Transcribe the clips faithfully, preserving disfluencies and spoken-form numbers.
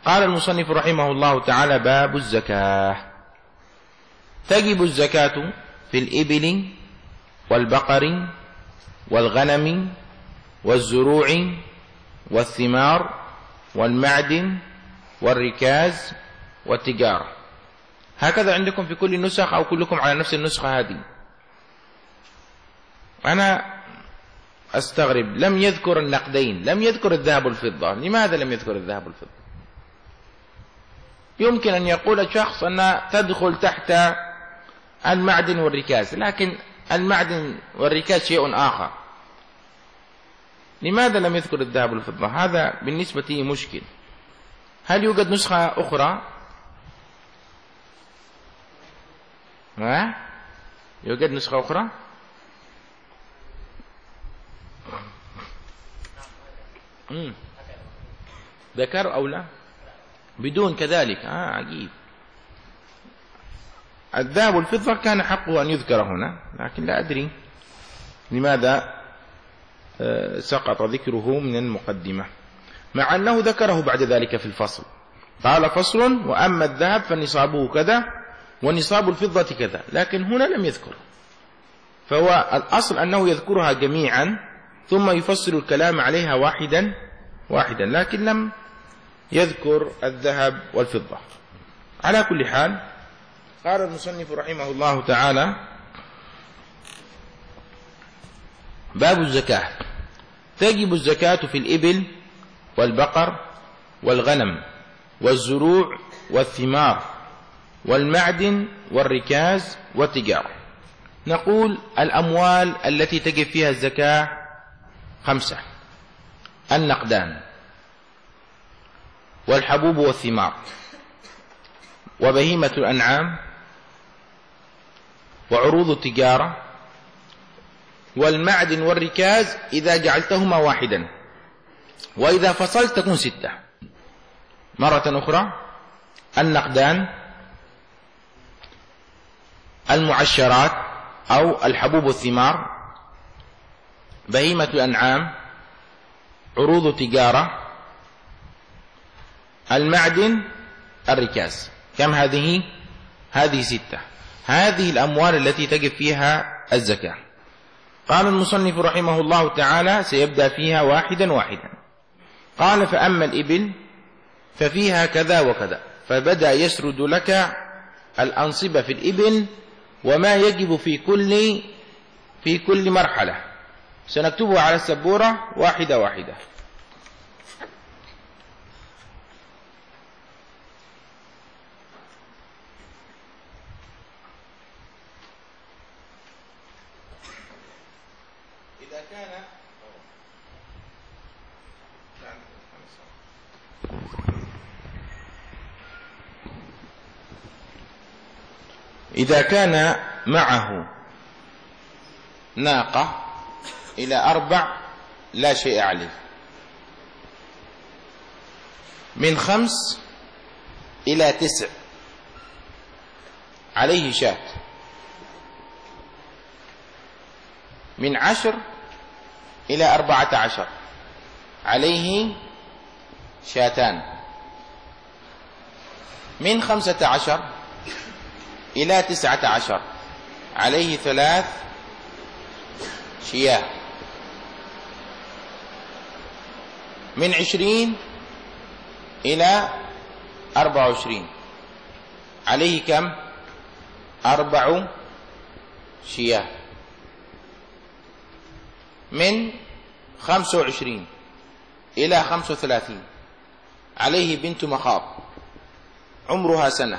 قال المصنف رحمه الله تعالى: باب الزكاة. تجب الزكاة في الإبل والبقر والغنم والزروع والثمار والمعدن والركاز والتجارة. هكذا عندكم في كل النسخ أو كلكم على نفس النسخة هذه؟ أنا أستغرب، لم يذكر النقدين، لم يذكر الذهب والفضة. لماذا لم يذكر الذهب والفضة؟ يمكن أن يقول الشخص أن تدخل تحت المعدن والركاز، لكن المعدن والركاز شيء آخر. لماذا لم يذكر الذهب والفضة؟ هذا بالنسبة لي مشكل. هل يوجد نسخة أخرى؟ ها؟ يوجد نسخة أخرى؟ مم. ذكر أو لا؟ بدون كذلك. آه عجيب. الذهب والفضة كان حقه أن يذكر هنا، لكن لا أدري لماذا سقط ذكره من المقدمة، مع أنه ذكره بعد ذلك في الفصل. قال: فصل: وأما الذهب فنصابه كذا ونصاب الفضة كذا، لكن هنا لم يذكر. فهو الأصل أنه يذكرها جميعا ثم يفصل الكلام عليها واحدا واحدا، لكن لم يذكر الذهب والفضة. على كل حال، قال المصنف رحمه الله تعالى: باب الزكاة. تجب الزكاة في الإبل والبقر والغنم والزروع والثمار والمعدن والركاز والتجارة. نقول: الأموال التي تجب فيها الزكاة خمسة: النقدان والحبوب والثمار وبهيمة الأنعام وعروض التجارة والمعدن والركاز إذا جعلتهما واحدا، وإذا فصلت تكون ستة. مرة أخرى: النقدان، المعشرات أو الحبوب والثمار، بهيمة الأنعام، عروض التجارة، المعدن، الركاز. كم هذه؟ هذه ستة. هذه الأموال التي تجب فيها الزكاة. قال المصنف رحمه الله تعالى: سيبدأ فيها واحدا واحدا. قال: فأما الإبل ففيها كذا وكذا، فبدأ يسرد لك الأنصبة في الإبل وما يجب في كل في كل مرحلة. سنكتبها على السبورة واحدة واحدة. إذا كان إذا كان معه ناقة إلى أربع لا شيء عليه، من خمس إلى تسع عليه شاة، من عشر إلى أربعة عشر عليه شاتان، من خمسة عشر إلى تسعة عشر عليه ثلاث شياه، من عشرين إلى أربعة وعشرين عليه كم؟ أربع شياه، من خمسة وعشرين إلى خمسة وثلاثين عليه بنت مخاض عمرها سنة،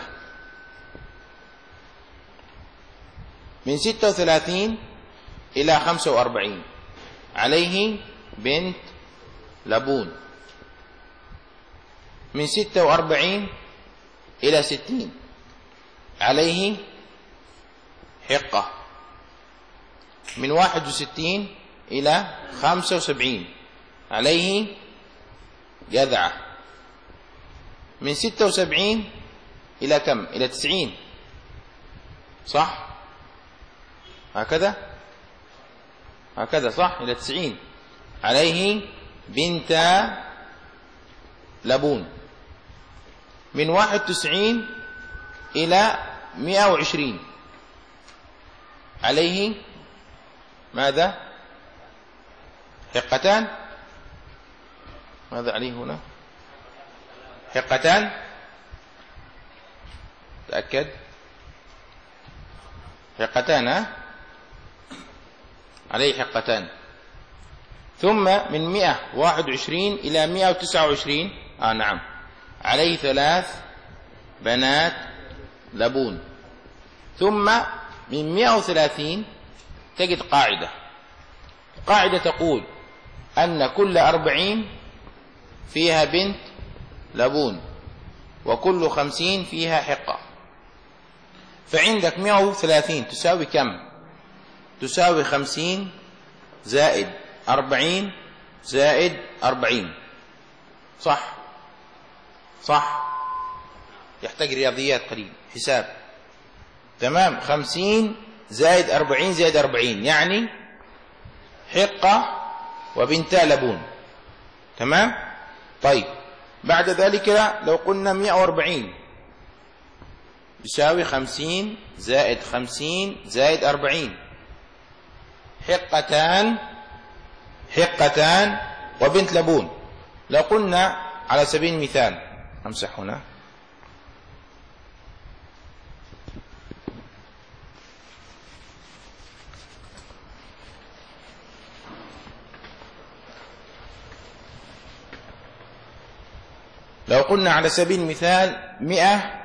من ستة وثلاثين إلى خمسة وأربعين عليه بنت لبون، من ستة وأربعين إلى ستين عليه حقة، من واحد وستين إلى خمسة وسبعين عليه جذعة، من ستة وسبعين إلى كم؟ إلى تسعين، صح؟ هكذا هكذا صح، إلى تسعين عليه بنت لبون، من واحد وتسعين إلى مئة وعشرين عليه ماذا؟ حقتان. ماذا عليه هنا؟ حقتان. تأكد. حقتان، ها؟ عليه حقتان. ثم من مئة وواحد وعشرين إلى مئة وتسعة وعشرين آه نعم عليه ثلاث بنات لبون. ثم من مئة وثلاثين تجد قاعدة، قاعدة تقول أن كل أربعين فيها بنت لبون وكل خمسين فيها حقة. فعندك مئة وثلاثين تساوي كم؟ تساوي خمسين زائد أربعين زائد أربعين، صح؟ صح؟ يحتاج رياضيات قليل، حساب. تمام. خمسين زائد أربعين زائد أربعين يعني حقة وبنتا لبون. تمام. طيب بعد ذلك لو قلنا مئة وأربعين يساوي خمسين زائد خمسين زائد أربعين، حقتان حقتان وبنت لبون. لو قلنا على سبيل المثال، أمسح هنا، لو قلنا على سبيل المثال مئة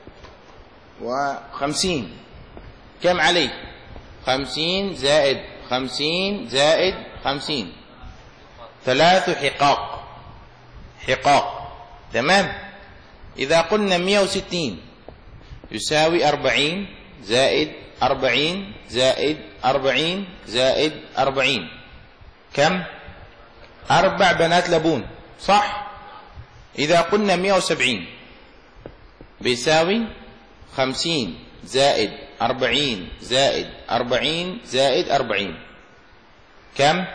وخمسين، كم عليه؟ خمسين زائد خمسين زائد خمسين، ثلاث حقاق حقاق. تمام. إذا قلنا مئة وستين يساوي أربعين زائد أربعين زائد أربعين زائد أربعين، كم؟ أربع بنات لبون، صح؟ إذا قلنا مئة وسبعين بيساوي خمسين زائد أربعين زائد أربعين زائد أربعين، كم؟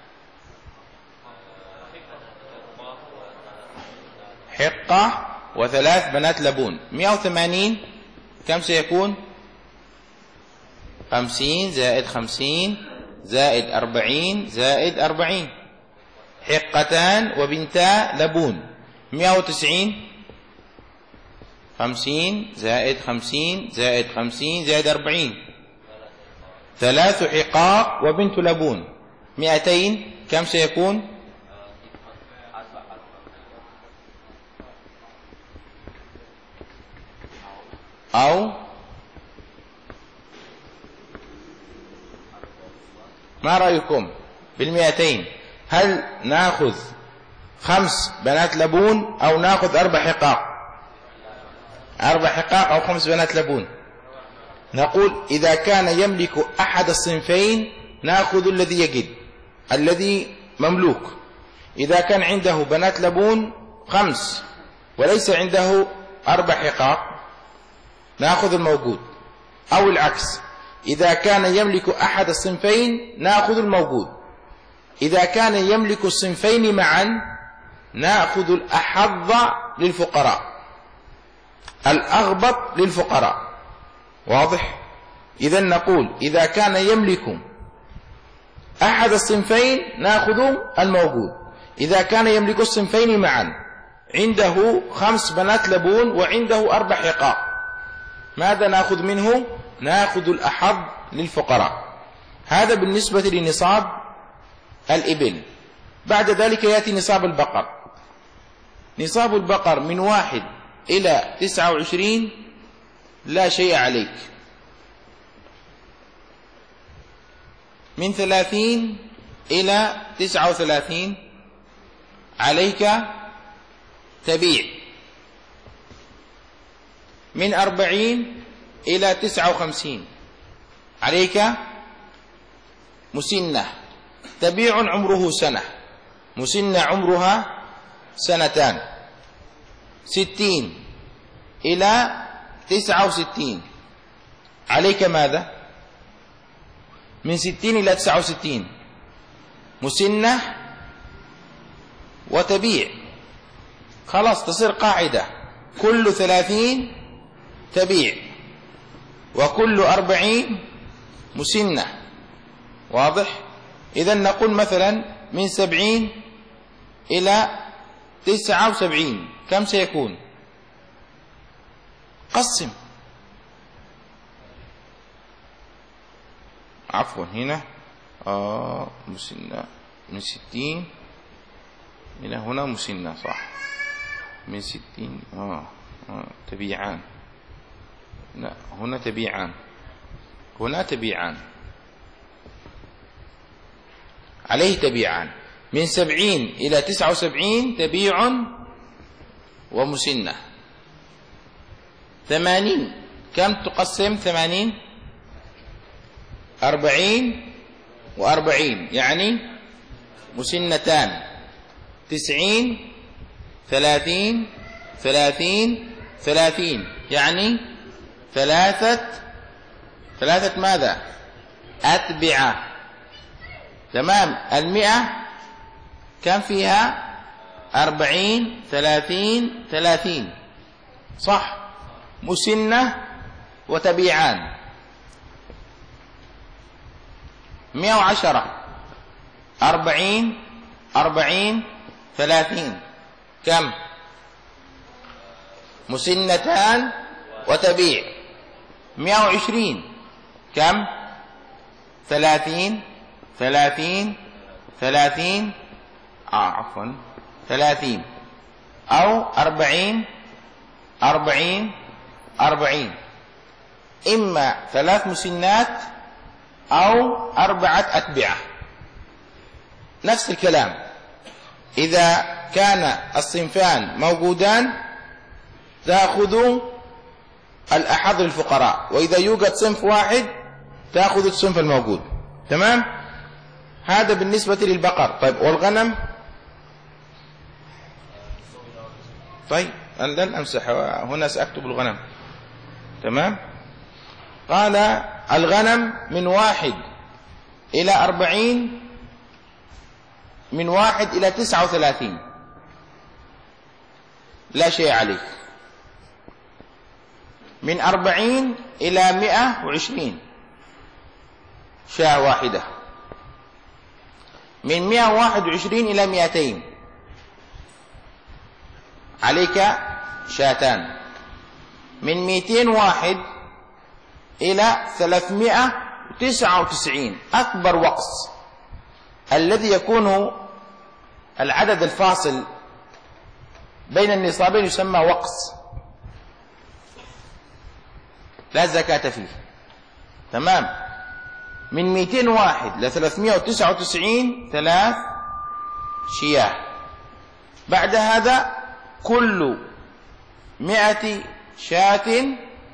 حقة وثلاث بنات لبون. مئة وثمانين كم سيكون؟ خمسين زائد خمسين زائد أربعين زائد أربعين، حقتان وبنتا لبون. مئة وتسعين خمسين زائد خمسين زائد خمسين زائد أربعين، ثلاث حقاق وبنت لبون. مئتين كم سيكون؟ أو ما رأيكم بالمئتين؟ هل نأخذ خمس بنات لبون أو نأخذ أربع حقاق؟ أربع حقاق أو خمس بنات لبون؟ نقول إذا كان يملك أحد الصنفين نأخذ الذي يجد، الذي مملوك. إذا كان عنده بنات لبون خمس وليس عنده أربع حقاق نأخذ الموجود، أو العكس، إذا كان يملك أحد الصنفين نأخذ الموجود. إذا كان يملك الصنفين معا نأخذ الأحظ للفقراء، الأغبط للفقراء. واضح؟ إذن نقول إذا كان يملك أحد الصنفين نأخذ الموجود، إذا كان يملك الصنفين معا عنده خمس بنات لبون وعنده أربع حقاق، ماذا نأخذ منه؟ نأخذ الأحظ للفقراء. هذا بالنسبة لنصاب الإبل. بعد ذلك يأتي نصاب البقر. نصاب البقر من واحد إلى تسعة وعشرين لا شيء عليك، من ثلاثين إلى تسعة وثلاثين عليك تبيع، من أربعين إلى تسعة وخمسين عليك مسنة، تبيع عمره سنة، مسنة عمرها سنتان. ستين إلى تسعة وستين عليك ماذا؟ من ستين إلى تسعة وستين مسنة وتبيع، خلاص تصير قاعدة. كل ثلاثين تبيع، وكل أربعين مسنة. واضح؟ إذن نقول مثلا من سبعين إلى تسعة وسبعين كم سيكون؟ قسم، عفوا هنا آه مسنة من ستين إلى هنا مسنة، صح، من ستين آه, آه تبيعان، لا هنا تبيعان، هنا تبيعان، عليه تبيعان. من سبعين إلى تسعة وسبعين تبيع ومسنة. ثمانين كم تقسم؟ ثمانين أربعين وأربعين يعني مسنتان. تسعين ثلاثين ثلاثين ثلاثين يعني ثلاثة ثلاثة ماذا؟ أتبعة. تمام. المئة كم فيها؟ أربعين ثلاثين ثلاثين، صح، مسنة وتبيعان. مئة وعشرة أربعين أربعين ثلاثين كم؟ مسنتان وتبيع. مئة وعشرين كم؟ ثلاثين ثلاثين ثلاثين آه عفوا ثلاثين، أو أربعين أربعين أربعين، إما ثلاث مسنات أو أربعة أتبعة. نفس الكلام، إذا كان الصنفان موجودان تأخذ الأحظ للفقراء، وإذا يوجد صنف واحد تأخذ الصنف الموجود. تمام؟ هذا بالنسبة للبقر. طيب والغنم؟ طيب أنا لن أمسح، هنا سأكتب الغنم. تمام؟ قال الغنم من واحد إلى أربعين، من واحد إلى تسعة وثلاثين لا شيء عليه. من أربعين إلى مئة وعشرين شاة واحدة. من مئة وواحد وعشرين إلى مئتين عليك شاتان. من مئتين واحد إلى ثلاثمائة وتسعة وتسعين أكبر وقص، الذي يكون العدد الفاصل بين النصابين يسمى وقص، لا زكاة فيه. تمام؟ من مئتين واحد إلى ثلاثمائة وتسعة وتسعين ثلاث شياه. بعد هذا كل مئة شاة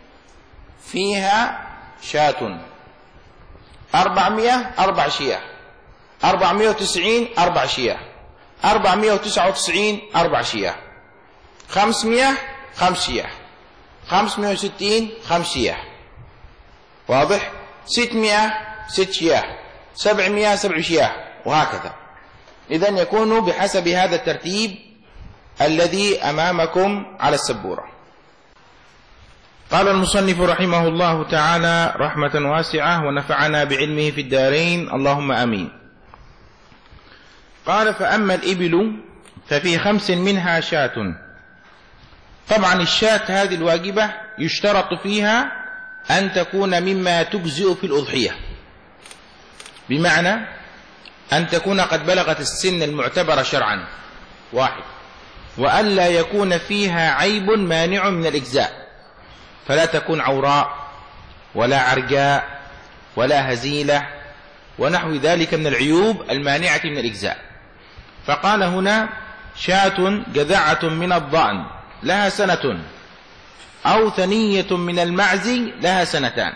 فيها شاة. أربعمائة أربع شياه. أربعمائة وتسعين أربع شياه. أربعمائة وتسعة وتسعين أربع شياه. خمسمائة خمس شياه. خمسمائة وستين خمس شياه. واضح؟ ستمائة ست شياه. سبعمائة سبع شياه، وهكذا. إذن يكون بحسب هذا الترتيب الذي أمامكم على السبورة. قال المصنف رحمه الله تعالى رحمة واسعة ونفعنا بعلمه في الدارين اللهم آمين. قال فأما الإبل ففي خمس منها شاة. طبعا الشاة هذه الواجبة يشترط فيها أن تكون مما تجزئ في الأضحية، بمعنى أن تكون قد بلغت السن المعتبرة شرعا، واحد، وألا يكون فيها عيب مانع من الإجزاء، فلا تكون عوراء ولا عرجاء ولا هزيلة ونحو ذلك من العيوب المانعة من الإجزاء. فقال هنا شاة جذعة من الضأن لها سنة، أو ثنية من المعز لها سنتان.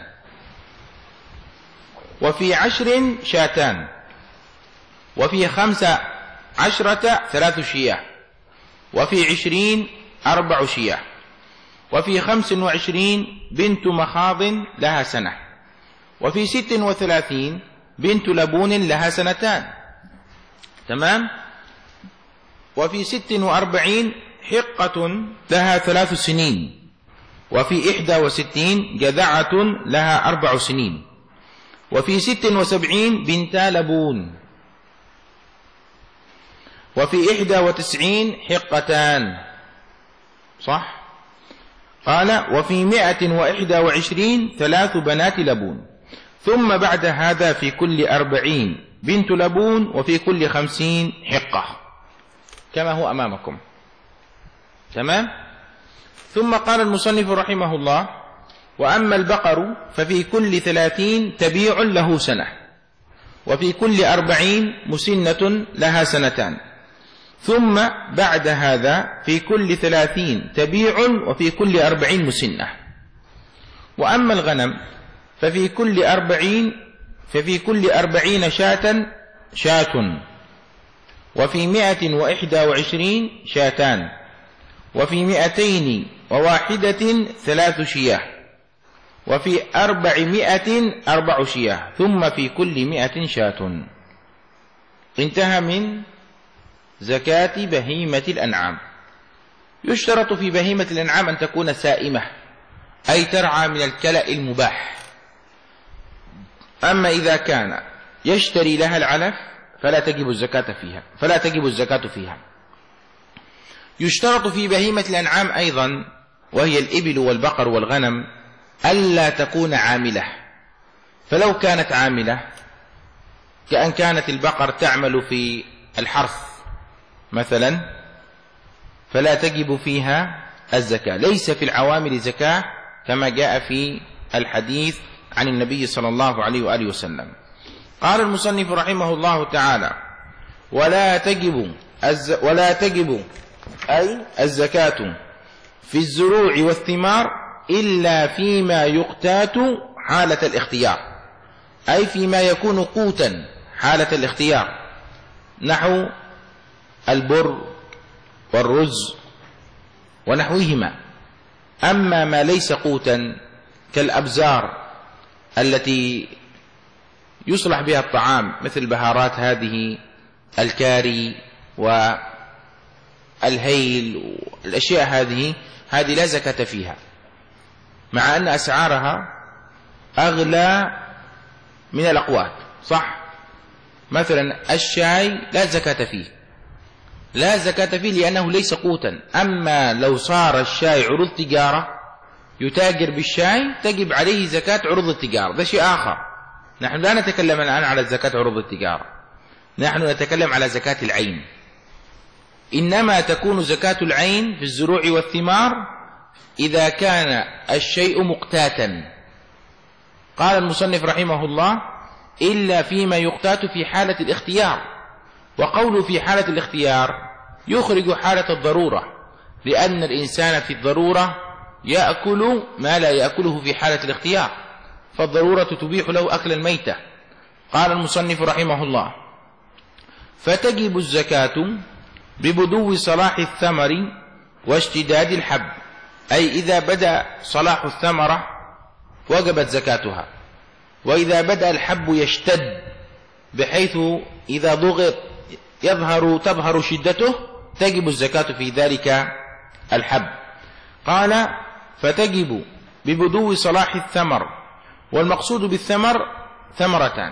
وفي عشر شاتان. وفي خمس عشرة ثلاث شياه. وفي عشرين أربع شياه. وفي خمس وعشرين بنت مخاض لها سنة. وفي ست وثلاثين بنت لبون لها سنتان. تمام؟ وفي ست وأربعين حقة لها ثلاث سنين، وفي إحدى وستين جذعة لها أربع سنين، وفي ست وسبعين بنتا لبون، وفي إحدى وتسعين حقتان. صح؟ قال وفي مائة وإحدى وعشرين ثلاث بنات لبون، ثم بعد هذا في كل أربعين بنت لبون، وفي كل خمسين حقة، كما هو أمامكم. تمام؟ ثم قال المصنف رحمه الله: وأما البقر ففي كل ثلاثين تبيع له سنة، وفي كل أربعين مسنة لها سنتان، ثم بعد هذا في كل ثلاثين تبيع، وفي كل أربعين مسنة. وأما الغنم ففي كل أربعين ففي كل أربعين شاة شاة، وفي مائة وإحدى وعشرين شاتان، وفي مائتين وواحدة ثلاث شياه، وفي أربعمائة أربع شياه، ثم في كل مائة شاة. انتهى من زكاة بهيمة الأنعام. يشترط في بهيمة الأنعام أن تكون سائمة، أي ترعى من الكلأ المباح. أما إذا كان يشتري لها العلف فلا تجب الزكاة فيها فلا تجب الزكاة فيها. يشترط في بهيمة الأنعام أيضا، وهي الإبل والبقر والغنم، ألا تكون عاملة. فلو كانت عاملة، كأن كانت البقر تعمل في الحرث مثلا، فلا تجب فيها الزكاة. ليس في العوامل زكاة كما جاء في الحديث عن النبي صلى الله عليه وآله وسلم. قال المصنف رحمه الله تعالى: ولا تجب الز... ولا تجب أي الزكاة في الزروع والثمار إلا فيما يقتات حالة الاختيار، أي فيما يكون قوتا حالة الاختيار، نحو البر والرز ونحوهما. أما ما ليس قوتا كالأبزار التي يصلح بها الطعام، مثل البهارات هذه، الكاري والهيل والأشياء هذه هذه لا زكاة فيها، مع أن أسعارها أغلى من الأقوات. صح؟ مثلا الشاي لا زكاة فيه لا زكاة فيه لأنه ليس قوتا. أما لو صار الشاي عروض تجارة، يتاجر بالشاي، تجب عليه زكاة عروض التجارة، ده شيء آخر. نحن لا نتكلم الآن على زكاة عروض التجارة، نحن نتكلم على زكاة العين. إنما تكون زكاة العين في الزروع والثمار إذا كان الشيء مقتاتا. قال المصنف رحمه الله: إلا فيما يقتات في حالة الاختيار. وقوله في حالة الاختيار يخرج حالة الضرورة، لأن الإنسان في الضرورة يأكل ما لا يأكله في حالة الاختيار، فالضرورة تبيح له أكل الميتة. قال المصنف رحمه الله: فتجب الزكاة ببدو صلاح الثمر واشتداد الحب، أي إذا بدأ صلاح الثمرة وجبت زكاتها، وإذا بدأ الحب يشتد بحيث إذا ضغط يظهر تظهر شدته تجب الزكاة في ذلك الحب. قال: فتجب ببدو صلاح الثمر، والمقصود بالثمر ثمرتان: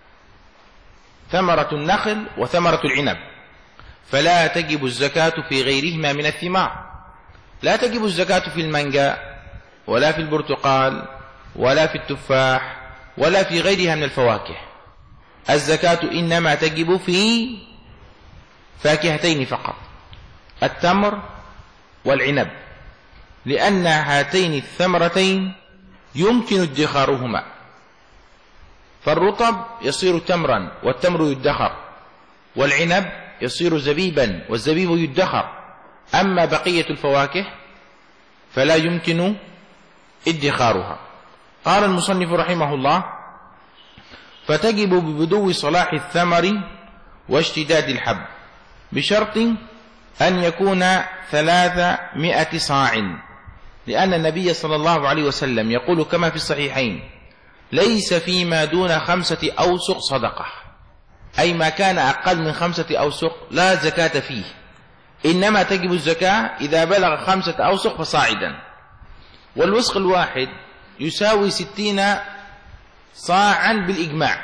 ثمرة النخل وثمرة العنب، فلا تجب الزكاة في غيرهما من الثمار. لا تجب الزكاة في المانجا ولا في البرتقال ولا في التفاح ولا في غيرها من الفواكه. الزكاة إنما تجب في فاكهتين فقط: التمر والعنب، لأن هاتين الثمرتين يمكن ادخارهما، فالرطب يصير تمرا والتمر يدخر، والعنب يصير زبيبا والزبيب يدخر. أما بقية الفواكه فلا يمكن ادخارها. قال المصنف رحمه الله: فتجب ببدو صلاح الثمر واشتداد الحب، بشرط أن يكون ثلاثمائة صاع، لأن النبي صلى الله عليه وسلم يقول كما في الصحيحين: ليس فيما دون خمسة أوسق صدقة، أي ما كان أقل من خمسة أوسق لا زكاة فيه. إنما تجب الزكاة إذا بلغ خمسة أوسق فصاعدا. والوسق الواحد يساوي ستين صاعا بالإجماع.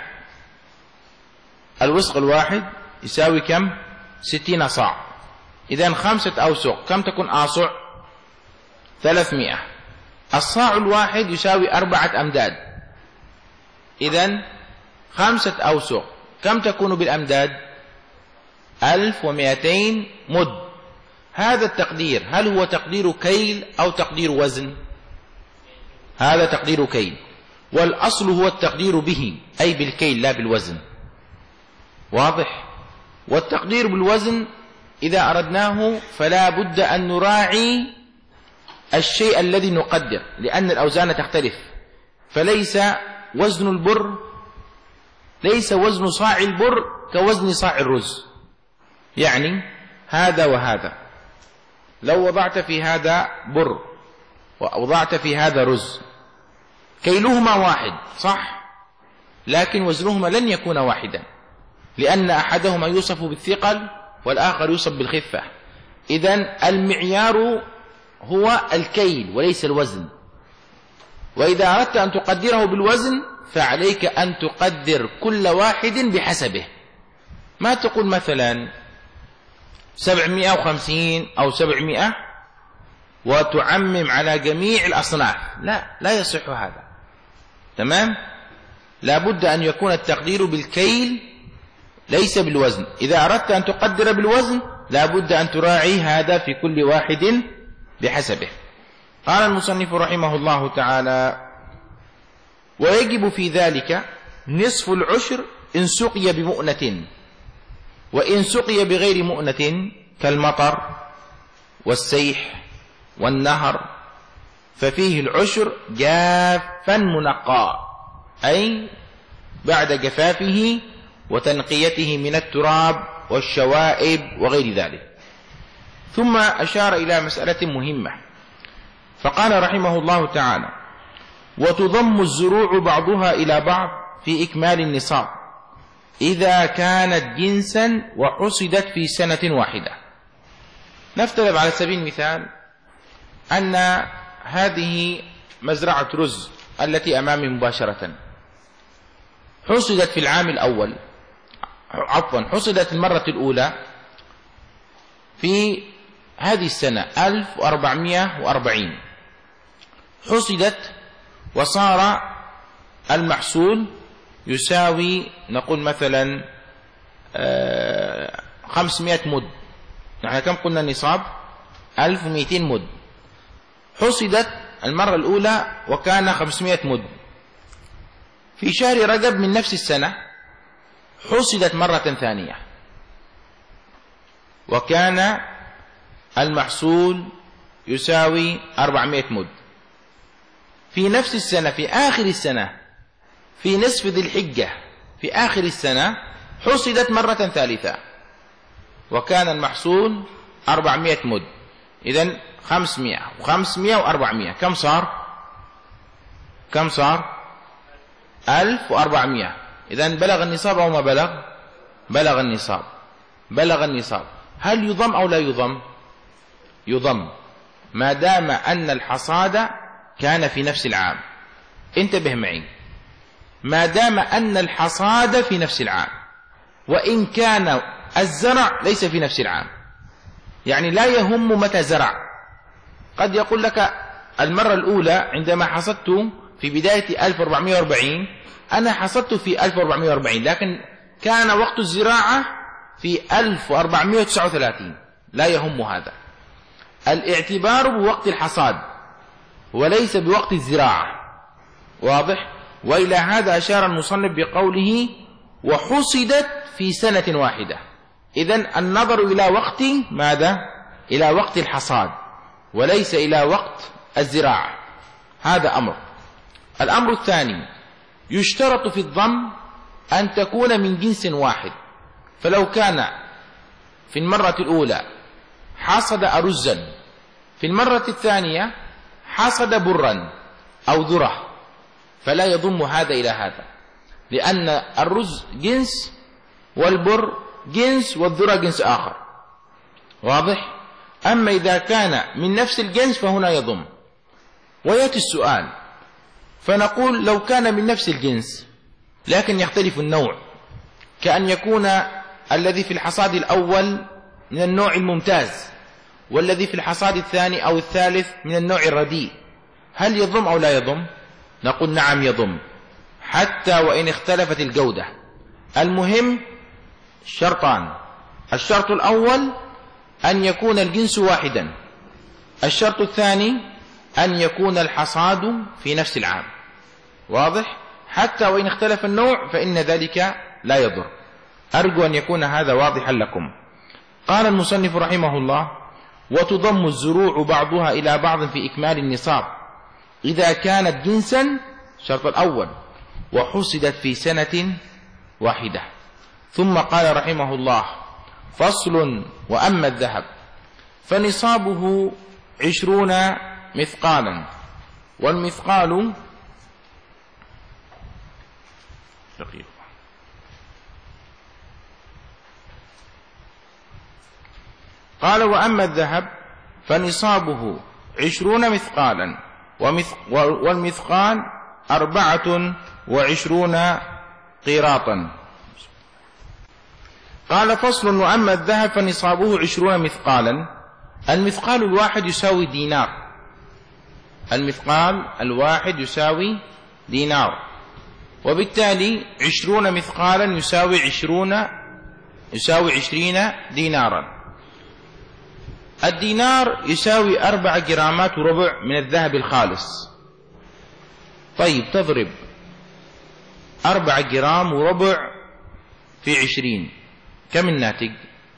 الوسق الواحد يساوي كم؟ ستين صاع. إذن خمسة أوسق كم تكون آصع؟ ثلاثمائة. الصاع الواحد يساوي أربعة أمداد. إذن خمسة أوسق كم تكون بالأمداد؟ ألف ومئتين مد. هذا التقدير هل هو تقدير كيل أو تقدير وزن؟ هذا تقدير كيل، والأصل هو التقدير به أي بالكيل لا بالوزن. واضح؟ والتقدير بالوزن إذا أردناه فلا بد أن نراعي الشيء الذي نقدر، لأن الأوزان تختلف. فليس وزن البر ليس وزن صاع البر كوزن صاع الرز. يعني هذا وهذا لو وضعت في هذا بر ووضعت في هذا رز كيلهما واحد صح، لكن وزنهما لن يكون واحدا، لأن أحدهما يوصف بالثقل والآخر يوصف بالخفة. إذن المعيار هو الكيل وليس الوزن. وإذا أردت أن تقدره بالوزن فعليك أن تقدر كل واحد بحسبه. ما تقول مثلا سبعمائة وخمسين أو سبعمائة وتعمم على جميع الأصناف، لا لا يصح هذا. تمام؟ لا بد أن يكون التقدير بالكيل ليس بالوزن. إذا أردت أن تقدر بالوزن لا بد أن تراعي هذا في كل واحد بحسبه. قال المصنف رحمه الله تعالى: ويجب في ذلك نصف العشر إن سقي بمؤنة، وإن سقي بغير مؤنة كالمطر والسيح والنهر ففيه العشر جافا منقى، أي بعد جفافه وتنقيته من التراب والشوائب وغير ذلك. ثم أشار إلى مسألة مهمة فقال رحمه الله تعالى: وتضم الزروع بعضها إلى بعض في إكمال النصاب إذا كانت جنسا وحصدت في سنة واحدة. نفترض على سبيل المثال أن هذه مزرعة رز التي أمامي مباشرة حصدت في العام الأول عفوا حصدت المرة الأولى في هذه السنة ألف وأربعمائة وأربعين، حصدت وصار المحصول يساوي نقول مثلا خمسمائة مد. نحن كم قلنا النصاب؟ ألف ومئتين مد. حصدت المرة الأولى وكان خمسمائة مد. في شهر رجب من نفس السنة حصدت مرة ثانية وكان المحصول يساوي أربعمائة مد. في نفس السنة في آخر السنة في نصف ذي الحجة في آخر السنة حصدت مرة ثالثة وكان المحصول أربعمائة مد. إذن خمسمائة وخمسمائة وأربعمائة كم صار؟ كم صار؟ ألف وأربعمائة. إذن بلغ النصاب أو ما بلغ؟ بلغ النصاب بلغ النصاب. هل يضم أو لا يضم؟ يضم ما دام أن الحصاد كان في نفس العام. انتبه معي، ما دام أن الحصاد في نفس العام، وإن كان الزرع ليس في نفس العام. يعني لا يهم متى زرع. قد يقول لك المرة الأولى عندما حصدت في بداية ألف وأربعمائة وأربعين أنا حصدت في ألف وأربعمائة وأربعين، لكن كان وقت الزراعة في ألف وأربعمائة وتسعة وثلاثين. لا يهم هذا. الاعتبار بوقت الحصاد وليس بوقت الزراعة. واضح؟ وإلى هذا أشار المصنف بقوله وحصدت في سنة واحدة. إذن النظر إلى وقت ماذا؟ إلى وقت الحصاد وليس إلى وقت الزراعة. هذا أمر. الأمر الثاني، يشترط في الضم أن تكون من جنس واحد. فلو كان في المرة الأولى حصد أرزا، في المرة الثانية حصد برا أو ذرة، فلا يضم هذا إلى هذا، لأن الرز جنس والبر جنس والذرة جنس آخر. واضح؟ أما إذا كان من نفس الجنس فهنا يضم. ويأتي السؤال فنقول لو كان من نفس الجنس لكن يختلف النوع، كأن يكون الذي في الحصاد الأول من النوع الممتاز والذي في الحصاد الثاني أو الثالث من النوع الرديء، هل يضم أو لا يضم؟ نقول نعم يضم، حتى وإن اختلفت الجودة. المهم شرطان: الشرط الأول أن يكون الجنس واحدا، الشرط الثاني أن يكون الحصاد في نفس العام. واضح؟ حتى وإن اختلف النوع فإن ذلك لا يضر. أرجو أن يكون هذا واضحا لكم. قال المصنف رحمه الله: وتضم الزروع بعضها إلى بعض في إكمال النصاب إذا كانت جنسا، الشرط الأول، وحصدت في سنة واحدة. ثم قال رحمه الله: فصل: وأما الذهب فنصابه عشرون مثقالا، والمثقال شقيق. قال: وأما الذهب فنصابه عشرون مثقالا، والمثقال أربعة وعشرون قيراطا. قال: فصل: وأما الذهب فنصابه عشرون مثقالا. المثقال الواحد يساوي دينار، المثقال الواحد يساوي دينار، وبالتالي عشرون مثقالا يساوي عشرون يساوي عشرين دينارا. الدينار يساوي أربع جرامات وربع من الذهب الخالص. طيب، تضرب أربع جرام وربع في عشرين، كم الناتج؟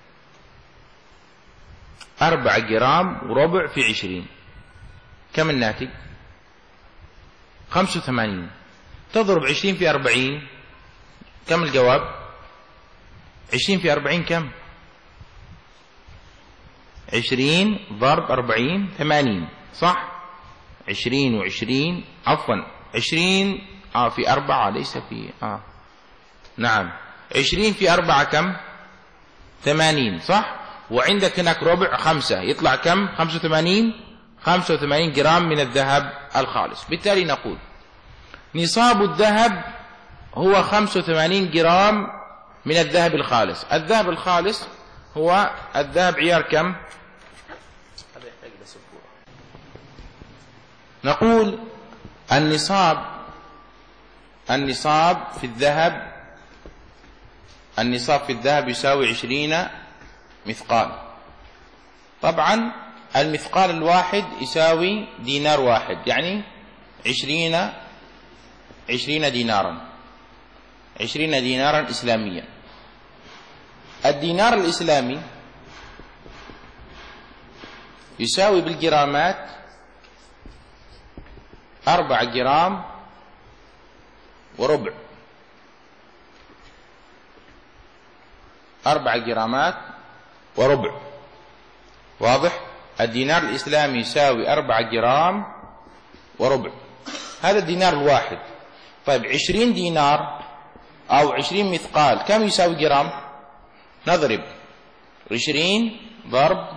أربع جرام وربع في عشرين، كم الناتج؟ خمسة وثمانين. تضرب عشرين في أربعين، كم الجواب؟ عشرين في أربعين كم؟ عشرين ضرب أربعين ثمانين، صح؟ عشرين وعشرين، عفوا عشرين آه في أربعة، ليس في آه نعم، عشرين في أربعة كم؟ ثمانين، صح؟ وعندك هناك ربع خمسة، يطلع كم؟ خمسة وثمانين خمسة وثمانين جرام من الذهب الخالص. بالتالي نقول نصاب الذهب هو خمسة وثمانين جرام من الذهب الخالص. الذهب الخالص هو الذهب عيار كم؟ نقول النصاب النصاب في الذهب النصاب في الذهب يساوي عشرين مثقال. طبعا المثقال الواحد يساوي دينار واحد، يعني عشرين عشرين دينارا عشرين دينارا إسلاميا. الدينار الإسلامي يساوي بالجرامات أربع جرام وربع، أربع جرامات وربع. واضح؟ الدينار الإسلامي يساوي أربع جرام وربع، هذا الدينار الواحد. طيب، عشرين دينار أو عشرين مثقال كم يساوي جرام؟ نضرب عشرين ضرب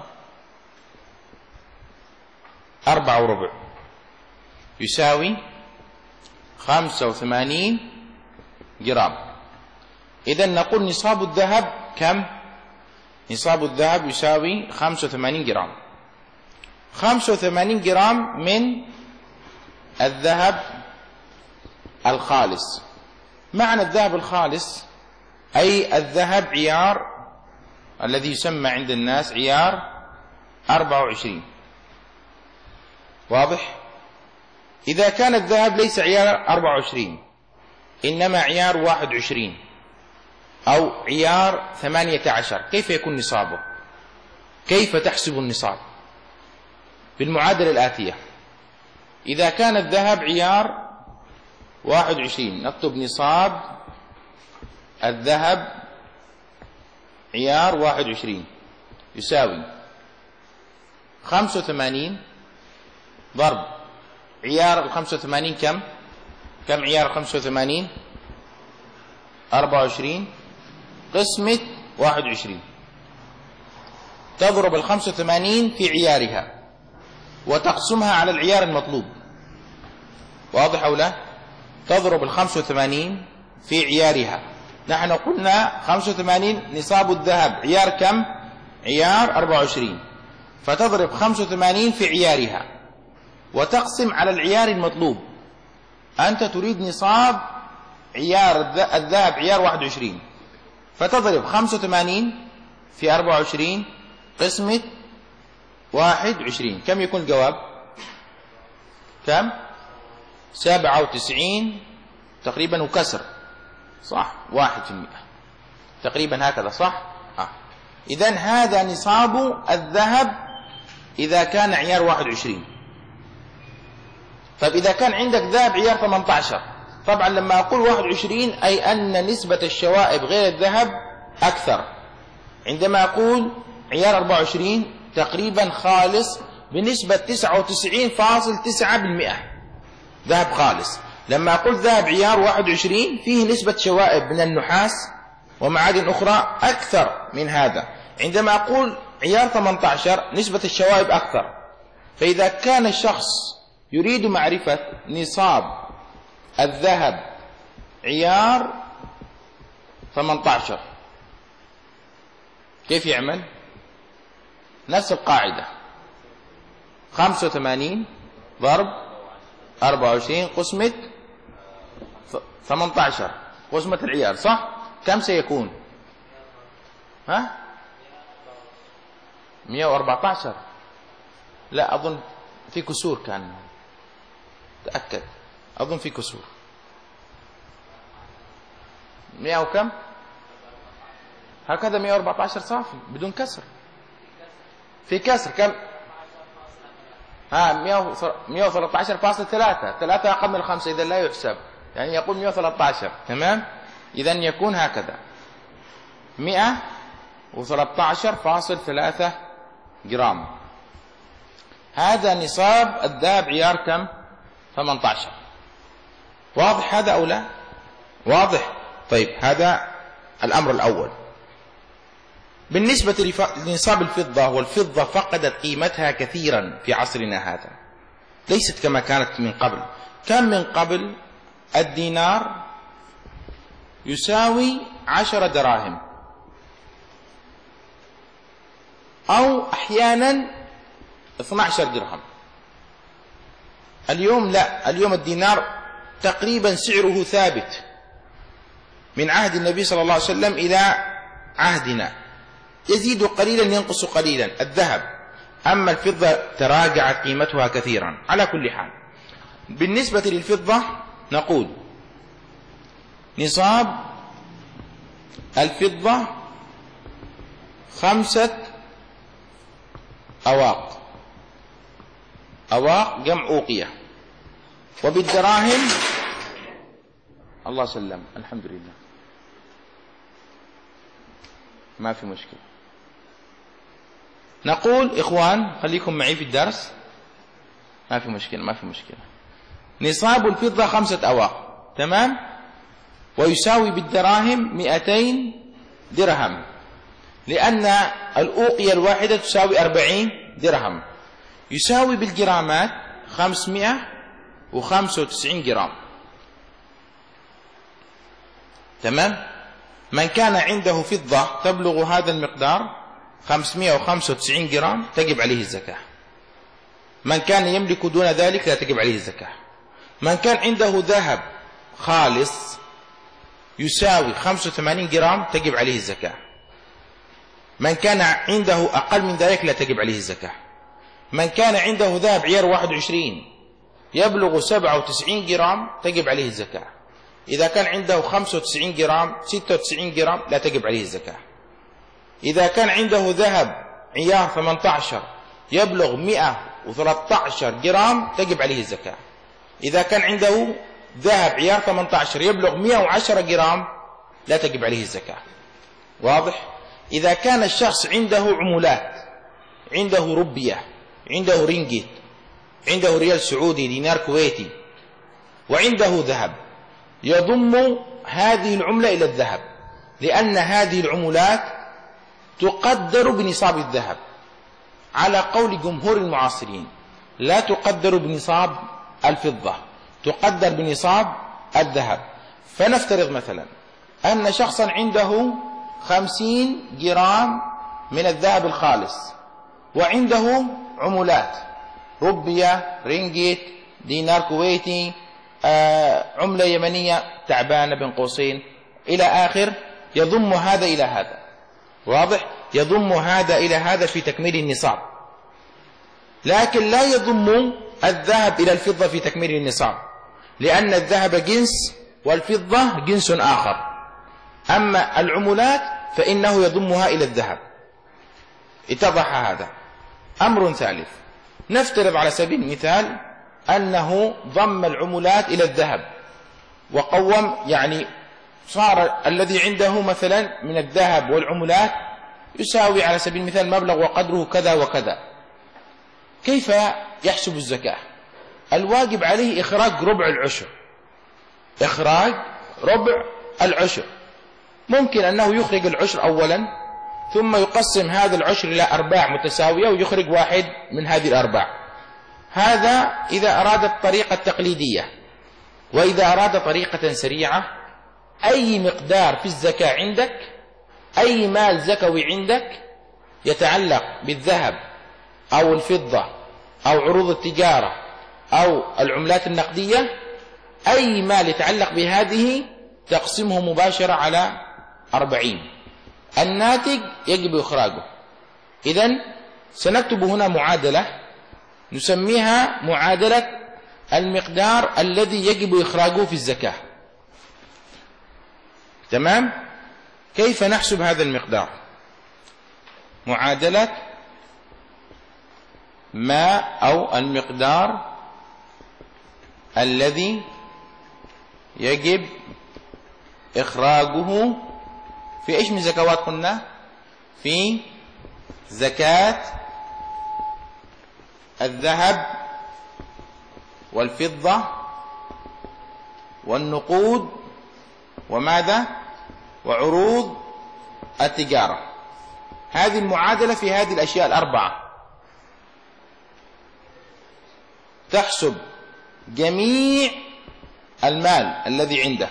أربعة وربع يساوي خمسة وثمانين جرام. إذن نقول نصاب الذهب كم؟ نصاب الذهب يساوي خمسة وثمانين جرام. خمسة وثمانين جرام من الذهب الخالص. معنى الذهب الخالص أي الذهب عيار الذي يسمى عند الناس عيار أربعة وعشرين. واضح؟ إذا كان الذهب ليس عيار أربعة وعشرين إنما عيار واحد وعشرين أو عيار ثمانية عشر، كيف يكون نصابه؟ كيف تحسب النصاب؟ بالمعادلة الآتية: إذا كان الذهب عيار واحد وعشرين نكتب نصاب الذهب عيار واحد وعشرين يساوي خمسة وثمانين ضرب عيار الخمسة وثمانين كم؟ كم عيار الخمسة وثمانين؟ أربعة وعشرين قسمة واحد وعشرين. تضرب الخمسة وثمانين في عيارها وتقسمها على العيار المطلوب. واضح أو لا؟ تضرب الخمسة وثمانين في عيارها. نحن قلنا خمسة وثمانين نصاب الذهب، عيار كم؟ عيار أربعة وعشرين. فتضرب خمسة وثمانين في عيارها وتقسم على العيار المطلوب. أنت تريد نصاب عيار الذهب عيار واحد وعشرين، فتضرب خمسة وثمانين في أربعة وعشرين قسمة واحد وعشرين. كم يكون الجواب؟ كم؟ سبعة وتسعين تقريبا وكسر، صح؟ واحد في المئة تقريبا هكذا، صح؟ آه. إذن هذا نصاب الذهب إذا كان عيار واحد وعشرين. فإذا كان عندك ذهب عيار ثمانية عشر، طبعا لما أقول واحد وعشرين أي أن نسبة الشوائب غير الذهب أكثر. عندما أقول عيار أربعة وعشرين تقريبا خالص بنسبة تسعة وتسعين فاصلة تسعة بالمئة ذهب خالص. لما أقول ذهب عيار واحد وعشرين فيه نسبة شوائب من النحاس ومعادن أخرى أكثر من هذا. عندما أقول عيار ثمانية عشر نسبة الشوائب أكثر. فإذا كان الشخص يريد معرفة نصاب الذهب عيار ثمانية عشر كيف يعمل؟ نفس القاعدة، خمسة وثمانين ضرب أربعة وعشرين قسمة ثمانية عشر قسمة العيار، صح؟ كم سيكون؟ ها؟ مئة وأربعة عشر. لا أظن في كسور، كان تأكد، أظن في كسور. مئة وكم؟ هكذا مئة وأربعة عشر صافي بدون كسر. في كسر كم؟ ها مئة وثلاثة عشر فاصلة ثلاثة، ثلاثة أقل من الخمسة إذا لا يحسب، يعني يقول مئة وثلاثة عشر. تمام؟ إذن يكون هكذا مئة وثلاثة عشر فاصلة ثلاثة جرام. هذا نصاب الذهب عيار كم؟ ثمانية عشر. واضح هذا أو لا؟ واضح. طيب هذا الأمر الأول. بالنسبة لنصاب الفضة، والفضة فقدت قيمتها كثيرا في عصرنا هذا، ليست كما كانت من قبل. كان من قبل الدينار يساوي عشر دراهم أو أحيانا اثني عشر درهم. اليوم لا، اليوم الدينار تقريبا سعره ثابت من عهد النبي صلى الله عليه وسلم إلى عهدنا، يزيد قليلا ينقص قليلا الذهب. أما الفضة تراجعت قيمتها كثيرا. على كل حال، بالنسبة للفضة نقول نصاب الفضة خمسة أواق. أواق جمع أوقية، وبالدراهم الله سلم الحمد لله ما في مشكلة. نقول إخوان خليكم معي في الدرس، ما في مشكلة ما في مشكلة. نصاب الفضة خمسة أواق، تمام؟ ويساوي بالدراهم مئتين درهم، لأن الأوقية الواحدة تساوي أربعين درهم. يساوي بالجرامات خمسمائة وخمسة وتسعين جرام، تمام؟ من كان عنده فضة تبلغ هذا المقدار خمسمائة وخمسة وتسعين جرام تجب عليه الزكاة. من كان يملك دون ذلك لا تجب عليه الزكاة. من كان عنده ذهب خالص يساوي خمسة وثمانين جرام تجب عليه الزكاة. من كان عنده أقل من ذلك لا تجب عليه الزكاة. من كان عنده ذهب عيار واحد وعشرين يبلغ سبعة وتسعين جرام تجب عليه الزكاة. إذا كان عنده خمسة وتسعين جرام ستة وتسعين جرام لا تجب عليه الزكاة. إذا كان عنده ذهب عيار ثمانية عشر يبلغ مئة وثلاثة عشر جرام تجب عليه الزكاة. إذا كان عنده ذهب عيار ثمانية عشر يبلغ مئة وعشرة جرام لا تجب عليه الزكاة. واضح؟ إذا كان الشخص عنده عملات، عنده ربية، عنده رينجيت، عنده ريال سعودي، دينار كويتي، وعنده ذهب، يضم هذه العملة إلى الذهب، لأن هذه العملات تقدر بنصاب الذهب. على قول جمهور المعاصرين لا تقدر بنصاب الفضة، تقدر بنصاب الذهب. فنفترض مثلا أن شخصا عنده خمسين جرام من الذهب الخالص، وعنده عملات روبية، رينجيت، دينار كويتي، آه، عملة يمنية تعبانة بين قوسين إلى آخر، يضم هذا إلى هذا. واضح؟ يضم هذا إلى هذا في تكميل النصاب، لكن لا يضم الذهب إلى الفضة في تكميل النصاب، لأن الذهب جنس والفضة جنس آخر. أما العملات فإنه يضمها إلى الذهب. اتضح هذا. أمر ثالث، نفترض على سبيل المثال أنه ضم العملات إلى الذهب وقوم، يعني صار الذي عنده مثلا من الذهب والعملات يساوي على سبيل المثال مبلغ وقدره كذا وكذا. كيف يحسب الزكاة؟ الواجب عليه إخراج ربع العشر، إخراج ربع العشر. ممكن أنه يخرج العشر أولا ثم يقسم هذا العشر إلى أرباع متساوية ويخرج واحد من هذه الأرباع. هذا إذا أراد الطريقة التقليدية. وإذا أراد طريقة سريعة، أي مقدار في الزكاة عندك، أي مال زكوي عندك يتعلق بالذهب أو الفضة أو عروض التجارة أو العملات النقدية، أي مال يتعلق بهذه تقسمه مباشرة على أربعين. الناتج يجب إخراجه. إذن سنكتب هنا معادلة نسميها معادلة المقدار الذي يجب إخراجه في الزكاة. تمام؟ كيف نحسب هذا المقدار؟ معادلة ما أو المقدار الذي يجب إخراجه في إيش من زكوات قلنا؟ في زكاة الذهب والفضة والنقود وماذا؟ وعروض التجارة. هذه المعادلة في هذه الأشياء الأربعة تحسب جميع المال الذي عنده،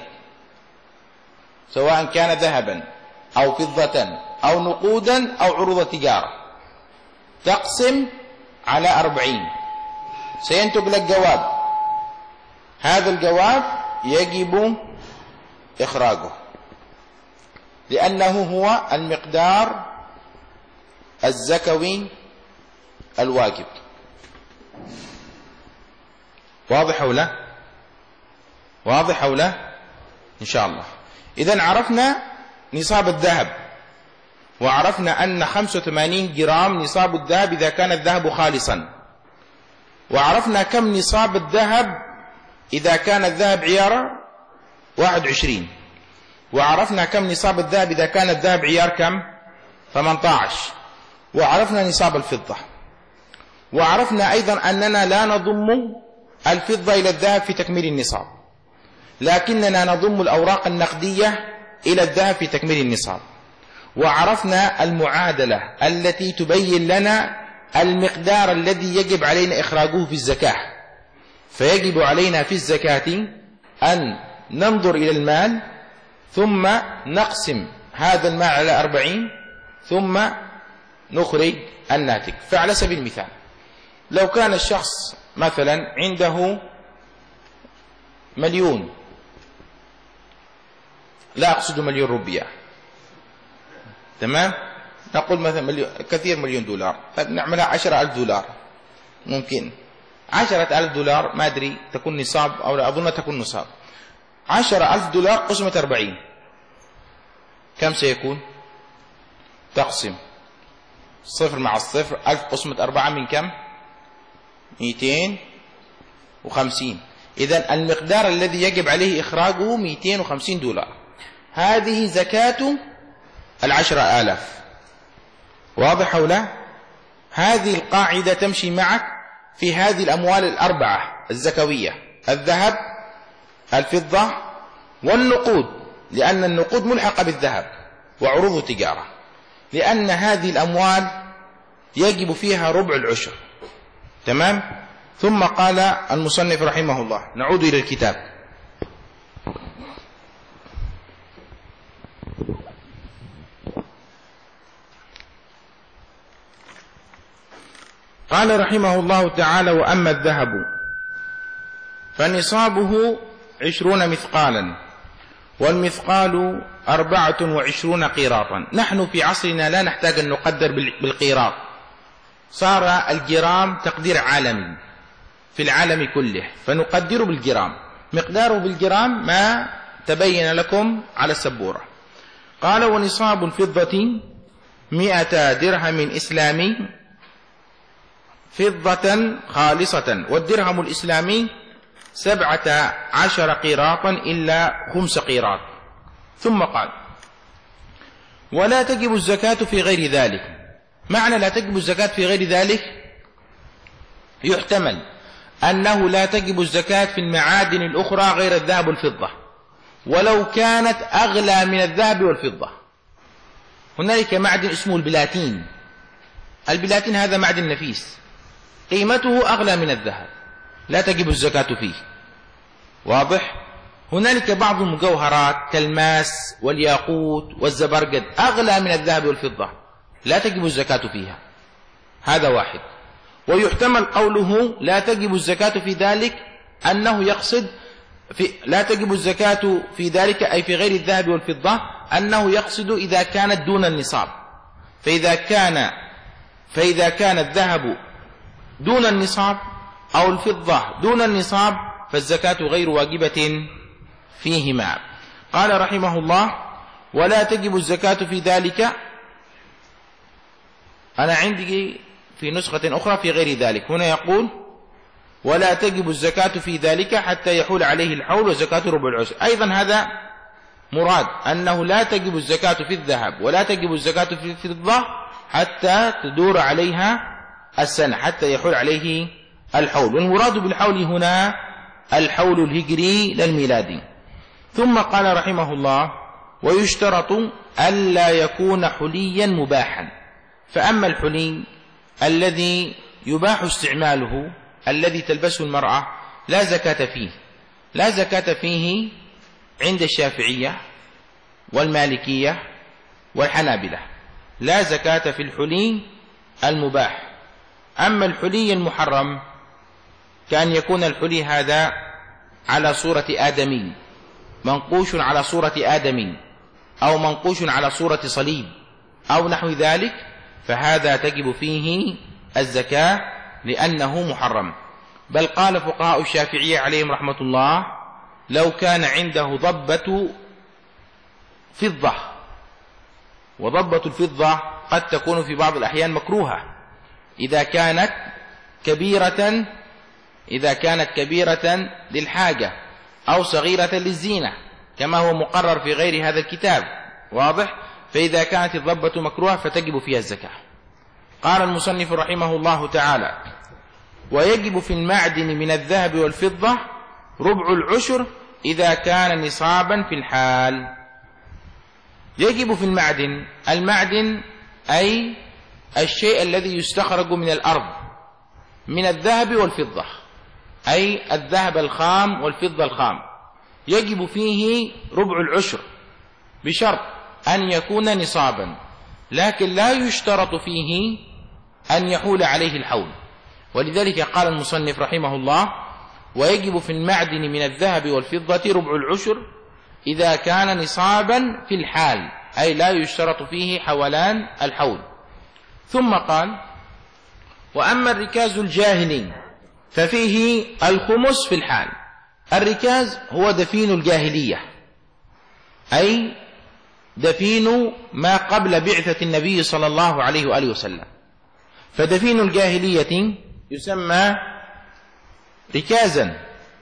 سواء كان ذهبا أو فضة أو نقودا أو عروض التجارة، تقسم على أربعين، سينتج لك جواب. هذا الجواب يجب إخراجه لأنه هو المقدار الزكوي الواجب. واضح أو لا؟ واضح أو لا؟ إن شاء الله. إذن عرفنا نصاب الذهب، وعرفنا أن خمسة وثمانين جرام نصاب الذهب إذا كان الذهب خالصا، وعرفنا كم نصاب الذهب إذا كان الذهب عيار واحد وعشرين، وعرفنا كم نصاب الذهب إذا كان الذهب عيار كم؟ ثمانية عشر، وعرفنا نصاب الفضة، وعرفنا أيضا أننا لا نضم الفضة إلى الذهب في تكميل النصاب، لكننا نضم الأوراق النقدية إلى الذهب في تكميل النصاب. وعرفنا المعادلة التي تبين لنا المقدار الذي يجب علينا إخراجه في الزكاة. فيجب علينا في الزكاة أن ننظر إلى المال ثم نقسم هذا المال على أربعين ثم نخرج الناتج. فعلى سبيل المثال لو كان الشخص مثلا عنده مليون، لا أقصد مليون روبية، تمام؟ نقول مثلا مليون كثير مليون دولار، نعملها عشرة ألف دولار، ممكن عشرة ألف دولار، ما أدري تكون نصاب أو لا، أظن تكون نصاب. عشرة ألف دولار قسمة أربعين كم سيكون؟ تقسم صفر مع الصفر، ألف قسمة أربعة من كم؟ مئتين وخمسين. إذن المقدار الذي يجب عليه إخراجه مئتين وخمسين دولار. هذه زكاة العشرة آلاف. واضح أو لا؟ هذه القاعدة تمشي معك في هذه الأموال الأربعة الزكوية: الذهب، الفضة، والنقود، لأن النقود ملحقة بالذهب، وعروض التجارة، لأن هذه الأموال يجب فيها ربع العشر. تمام. ثم قال المصنف رحمه الله، نعود إلى الكتاب. قال رحمه الله تعالى: وأما الذهب فنصابه عشرون مثقالا، والمثقال أربعة وعشرون قيراطا. نحن في عصرنا لا نحتاج أن نقدر بالقيراط، صار الجرام تقدير عالمي في العالم كله، فنقدر بالجرام، مقداره بالجرام ما تبين لكم على السبورة. قال: ونصاب الفضة مئة درهم إسلامي فضة خالصة، والدرهم الإسلامي سبعة عشر قيراطا إلا خمس قيراط. ثم قال: ولا تجب الزكاة في غير ذلك. معنى لا تجب الزكاة في غير ذلك يحتمل أنه لا تجب الزكاة في المعادن الأخرى غير الذهب والفضة، ولو كانت أغلى من الذهب والفضة. هنالك معدن اسمه البلاتين. البلاتين هذا معدن نفيس قيمته أغلى من الذهب، لا تجب الزكاة فيه. واضح؟ هنالك بعض المجوهرات كالماس والياقوت والزبرجد أغلى من الذهب والفضة، لا تجب الزكاة فيها. هذا واحد. ويحتمل قوله لا تجب الزكاة في ذلك أنه يقصد في لا تجب الزكاة في ذلك أي في غير الذهب والفضة، أنه يقصد إذا كانت دون النصاب. فإذا كان فإذا كان الذهب دون النصاب أو الفضة دون النصاب فالزكاة غير واجبة فيهما. قال رحمه الله: ولا تجب الزكاة في ذلك. أنا عندي في نسخة أخرى في غير ذلك، هنا يقول: ولا تجب الزكاة في ذلك حتى يحول عليه الحول وزكاة ربع العشر. أيضا هذا مراد، أنه لا تجب الزكاة في الذهب ولا تجب الزكاة في الفضة حتى تدور عليها السنة، حتى يحول عليه الحول. والمراد بالحول هنا الحول الهجري للميلادي. ثم قال رحمه الله: ويشترط ألا يكون حليا مباحا. فأما الحلي الذي يباح استعماله الذي تلبسه المرأة لا زكاة فيه، لا زكاة فيه عند الشافعية والمالكية والحنابلة، لا زكاة في الحلي المباح. أما الحلي المحرم كان يكون الحلي هذا على صورة آدمي، منقوش على صورة آدمي، أو منقوش على صورة صليب أو نحو ذلك، فهذا تجب فيه الزكاة لأنه محرم. بل قال فقهاء الشافعية عليهم رحمة الله: لو كان عنده ضبة فضة، وضبة الفضة قد تكون في بعض الأحيان مكروهة إذا كانت كبيرة إذا كانت كبيرة للحاجة أو صغيرة للزينة، كما هو مقرر في غير هذا الكتاب. واضح؟ فإذا كانت الضبة مكروهة فتجب فيها الزكاة. قال المصنف رحمه الله تعالى: ويجب في المعدن من الذهب والفضة ربع العشر إذا كان نصابا في الحال. يجب في المعدن، المعدن أي الشيء الذي يستخرج من الأرض من الذهب والفضة، أي الذهب الخام والفضة الخام، يجب فيه ربع العشر بشرط أن يكون نصابا، لكن لا يشترط فيه أن يحول عليه الحول. ولذلك قال المصنف رحمه الله: ويجب في المعدن من الذهب والفضة ربع العشر إذا كان نصابا في الحال، أي لا يشترط فيه حولان الحول. ثم قال: وأما الركاز الجاهلي ففيه الخمس في الحال. الركاز هو دفين الجاهلية، أي دفين ما قبل بعثة النبي صلى الله عليه وآله وسلم. فدفين الجاهلية يسمى ركازا.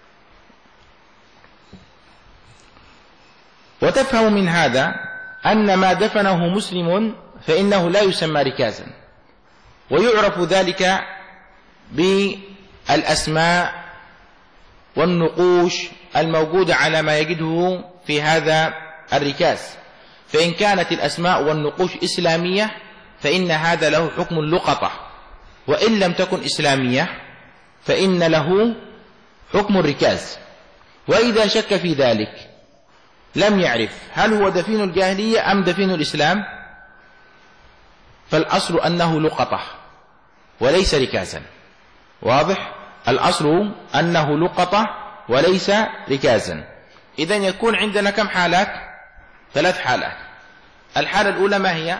وتفهم من هذا أن ما دفنه مسلم فإنه لا يسمى ركازا، ويعرف ذلك بالأسماء والنقوش الموجودة على ما يجده في هذا الركاز. فإن كانت الأسماء والنقوش إسلامية فإن هذا له حكم اللقطة، وإن لم تكن إسلامية فإن له حكم الركاز. وإذا شك في ذلك لم يعرف هل هو دفين الجاهلية أم دفين الإسلام، فالأصل أنه لقطة وليس ركازا. واضح؟ الأصل أنه لقطة وليس ركازا. إذن يكون عندنا كم حالات؟ ثلاث حالات. الحالة الأولى ما هي؟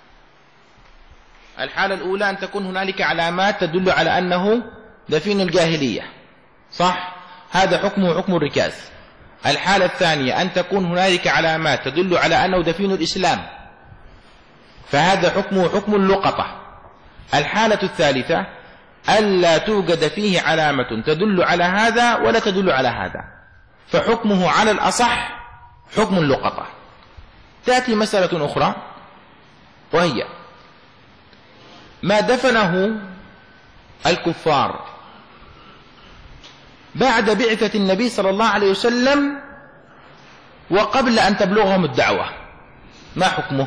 الحالة الأولى أن تكون هنالك علامات تدل على أنه دفين الجاهلية، صح؟ هذا حكمه حكم الركاز. الحالة الثانية أن تكون هنالك علامات تدل على أنه دفين الإسلام، فهذا حكمه حكم اللقطة. الحالة الثالثة ألا توجد فيه علامة تدل على هذا ولا تدل على هذا، فحكمه على الأصح حكم اللقطة. تأتي مسألة أخرى وهي ما دفنه الكفار بعد بعثة النبي صلى الله عليه وسلم وقبل أن تبلغهم الدعوة، ما حكمه؟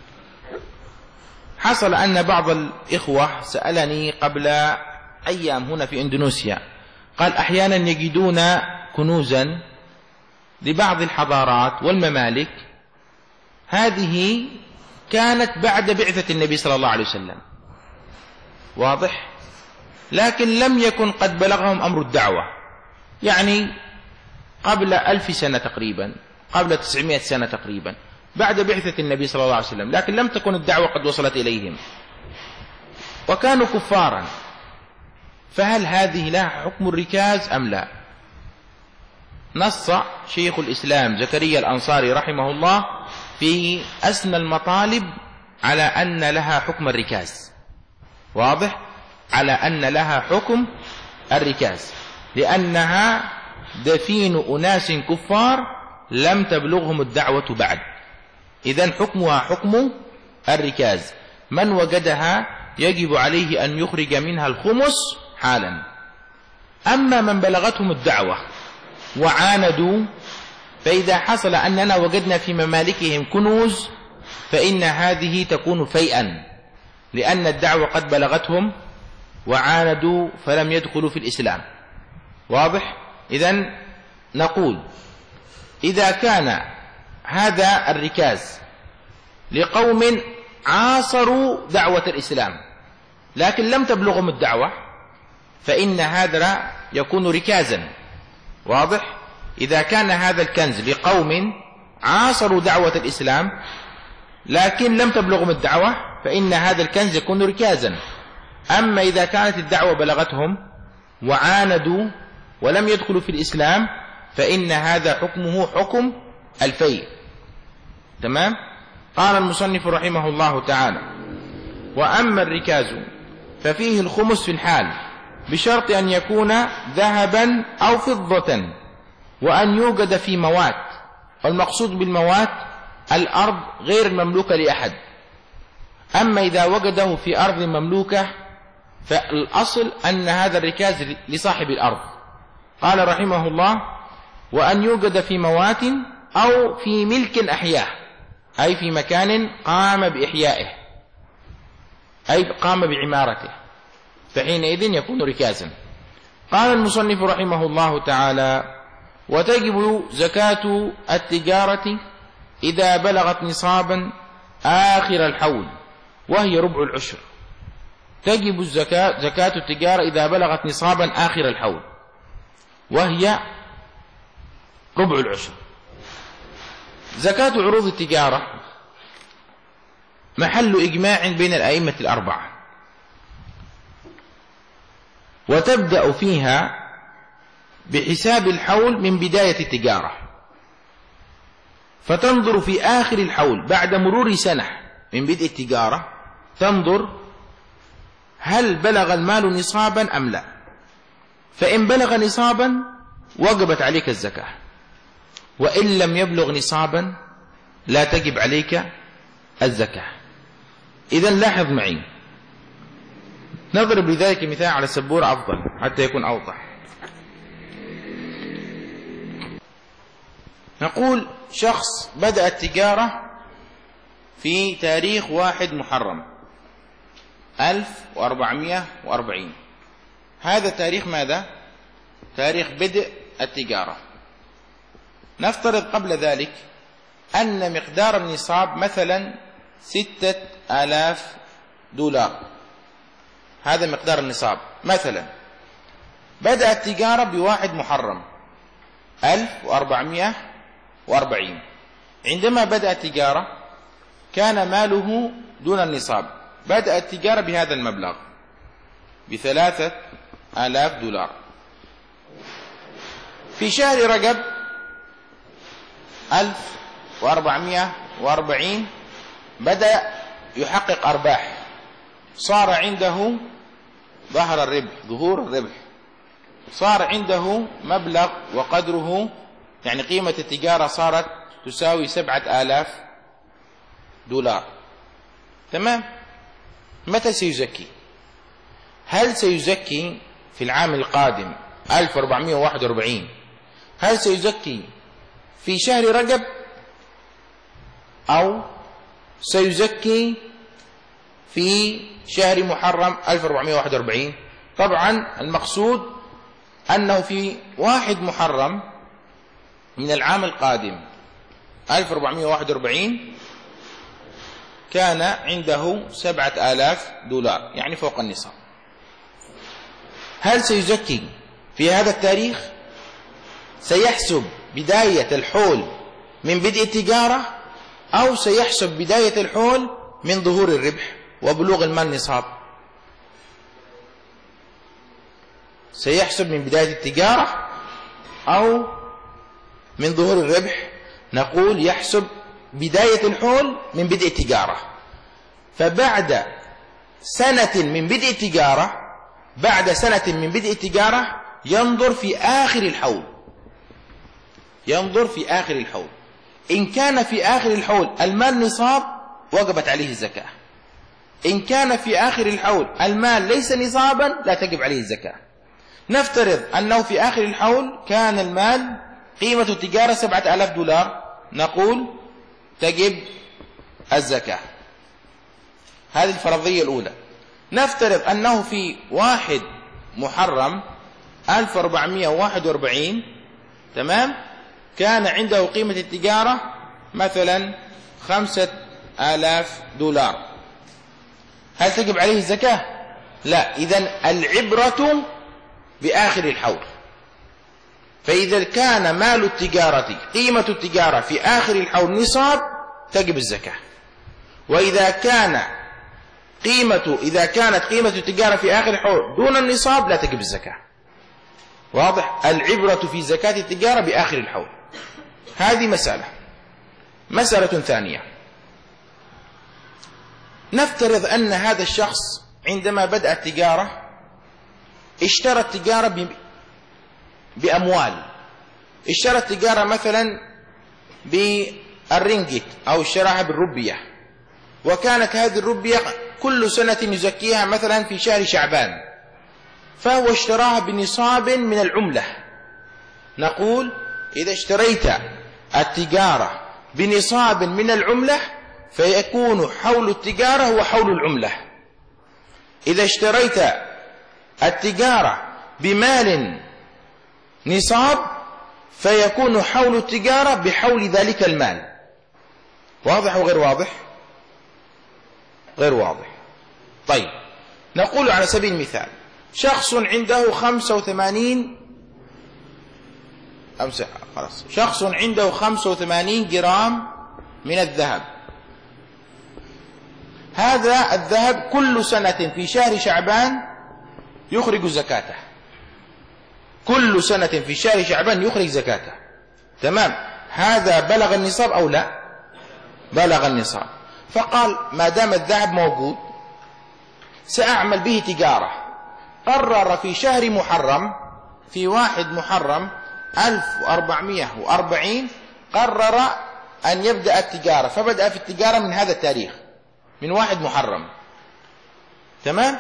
حصل أن بعض الإخوة سألني قبل أيام هنا في إندونيسيا، قال أحيانا يجدون كنوزا لبعض الحضارات والممالك هذه كانت بعد بعثة النبي صلى الله عليه وسلم، واضح؟ لكن لم يكن قد بلغهم أمر الدعوة، يعني قبل ألف سنة تقريبا، قبل تسعمائة سنة تقريبا، بعد بعثة النبي صلى الله عليه وسلم، لكن لم تكن الدعوة قد وصلت إليهم وكانوا كفارا، فهل هذه لها حكم الركاز أم لا؟ نص شيخ الإسلام زكريا الأنصاري رحمه الله في أسنى المطالب على أن لها حكم الركاز، واضح؟ على أن لها حكم الركاز، لأنها دفين أناس كفار لم تبلغهم الدعوة بعد، إذن حكمها حكم الركاز. من وجدها يجب عليه أن يخرج منها الخمس حالا. أما من بلغتهم الدعوة وعاندوا، فإذا حصل أننا وجدنا في ممالكهم كنوز فإن هذه تكون فيئا، لأن الدعوة قد بلغتهم وعاندوا فلم يدخلوا في الإسلام، واضح؟ إذن نقول إذا كان هذا الركاز لقوم عاصروا دعوة الإسلام لكن لم تبلغهم الدعوة فإن هذا يكون ركازا، واضح؟ إذا كان هذا الكنز لقوم عاصروا دعوة الإسلام لكن لم تبلغهم الدعوة فإن هذا الكنز يكون ركازا. أما إذا كانت الدعوة بلغتهم وعاندوا ولم يدخلوا في الإسلام فإن هذا حكمه حكم الفيء. تمام؟ قال المصنف رحمه الله تعالى: وأما الركاز ففيه الخمس في الحال بشرط أن يكون ذهبا أو فضة وأن يوجد في موات، والمقصود بالموات الأرض غير المملوكة لأحد. أما إذا وجده في أرض مملوكة فالأصل أن هذا الركاز لصاحب الأرض. قال رحمه الله: وأن يوجد في موات أو في ملك أحياه، أي في مكان قام بإحيائه أي قام بعمارته، فحينئذ يكون ركازا. قال المصنف رحمه الله تعالى: وتجب زكاة التجارة إذا بلغت نصابا آخر الحول وهي ربع العشر. تجب الزكاة زكاة التجارة إذا بلغت نصابا آخر الحول وهي ربع العشر. زكاة عروض التجارة محل إجماع بين الأئمة الأربعة، وتبدأ فيها بحساب الحول من بداية التجارة، فتنظر في آخر الحول بعد مرور سنة من بدء التجارة، تنظر هل بلغ المال نصابا أم لا، فإن بلغ نصابا وجبت عليك الزكاة، وإن لم يبلغ نصابا لا تجب عليك الزكاة. إذن لاحظ معي، نضرب لذلك مثال على السبورة أفضل حتى يكون أوضح. نقول شخص بدأ التجارة في تاريخ واحد محرم ألف وأربعمائة وأربعين. هذا تاريخ ماذا؟ تاريخ بدء التجارة. نفترض قبل ذلك أن مقدار النصاب مثلا ستة آلاف دولار، هذا مقدار النصاب مثلا. بدأ التجارة بواحد محرم ألف وأربعمائة وأربعين. عندما بدأ التجارة كان ماله دون النصاب، بدأ التجارة بهذا المبلغ بثلاثة آلاف دولار. في شهر رجب ألف وأربعمائة وأربعين بدأ يحقق أرباح، صار عنده ظهر الربح، ظهور الربح، صار عنده مبلغ وقدره، يعني قيمة التجارة صارت تساوي سبعة آلاف دولار. تمام. متى سيزكي؟ هل سيزكي في العام القادم ألف وأربعمائة وواحد وأربعين؟ هل سيزكي في شهر رجب أو سيزكي في شهر محرم ألف وأربعمائة وواحد وأربعين؟ طبعا المقصود أنه في واحد محرم من العام القادم ألف وأربعمائة وواحد وأربعين كان عنده سبعة آلاف دولار، يعني فوق النصاب. هل سيزكي في هذا التاريخ؟ سيحسب بداية الحول من بدء التجارة أو سيحسب بداية الحول من ظهور الربح وبلوغ المال نصاب؟ سيحسب من بداية التجارة أو من ظهور الربح؟ نقول يحسب بداية الحول من بدء التجارة. فبعد سنة من بدء التجارة بعد سنة من بدء التجارة ينظر في آخر الحول، ينظر في آخر الحول. إن كان في آخر الحول المال نصاب وجبت عليه الزكاة، إن كان في آخر الحول المال ليس نصابا لا تجب عليه الزكاة. نفترض أنه في آخر الحول كان المال قيمة التجارة سبعة آلاف دولار، نقول تجب الزكاة. هذه الفرضية الأولى. نفترض أنه في واحد محرم ألف وأربعمائة وواحد وأربعين، تمام، كان عنده قيمة التجارة مثلا خمسة آلاف دولار، هل تجب عليه الزكاة؟ لا. إذن العبرة بآخر الحول. فإذا كان مال التجارة قيمة التجارة في آخر الحول نصاب تجب الزكاة، وإذا كان قيمة إذا كانت قيمة التجارة في آخر الحول دون النصاب لا تجب الزكاة. واضح؟ العبرة في زكاة التجارة بآخر الحول. هذه مسألة. مسألة ثانية، نفترض أن هذا الشخص عندما بدأ التجارة اشترى التجارة بأموال، اشترى التجارة مثلا بالرنجت أو اشتراها بالربية، وكانت هذه الربية كل سنة يزكيها مثلا في شهر شعبان، فهو اشتراها بنصاب من العملة. نقول إذا اشتريت التجارة بنصاب من العملة فيكون حول التجارة هو حول العملة. إذا اشتريت التجارة بمال نصاب فيكون حول التجارة بحول ذلك المال. واضح وغير واضح؟ غير واضح. طيب، نقول على سبيل المثال شخص عنده خمسة وثمانين أمسح خلاص شخص عنده خمسة وثمانين جرام من الذهب. هذا الذهب كل سنة في شهر شعبان يخرج زكاته، كل سنة في شهر شعبان يخرج زكاته. تمام. هذا بلغ النصاب أو لا؟ بلغ النصاب. فقال ما دام الذهب موجود سأعمل به تجارة. قرر في شهر محرم، في واحد محرم ألف وأربعمائة وأربعين قرر أن يبدأ التجارة، فبدأ في التجارة من هذا التاريخ، من واحد محرم. تمام.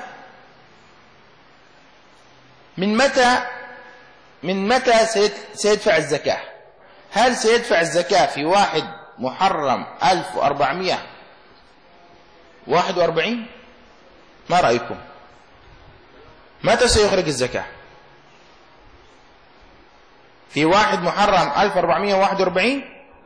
من متى من متى سيدفع الزكاة؟ هل سيدفع الزكاة في واحد محرم ألف وأربعمائة وواحد وأربعين ما رأيكم؟ متى سيخرج الزكاة؟ في واحد محرم ألف وأربعمائة وواحد وأربعين؟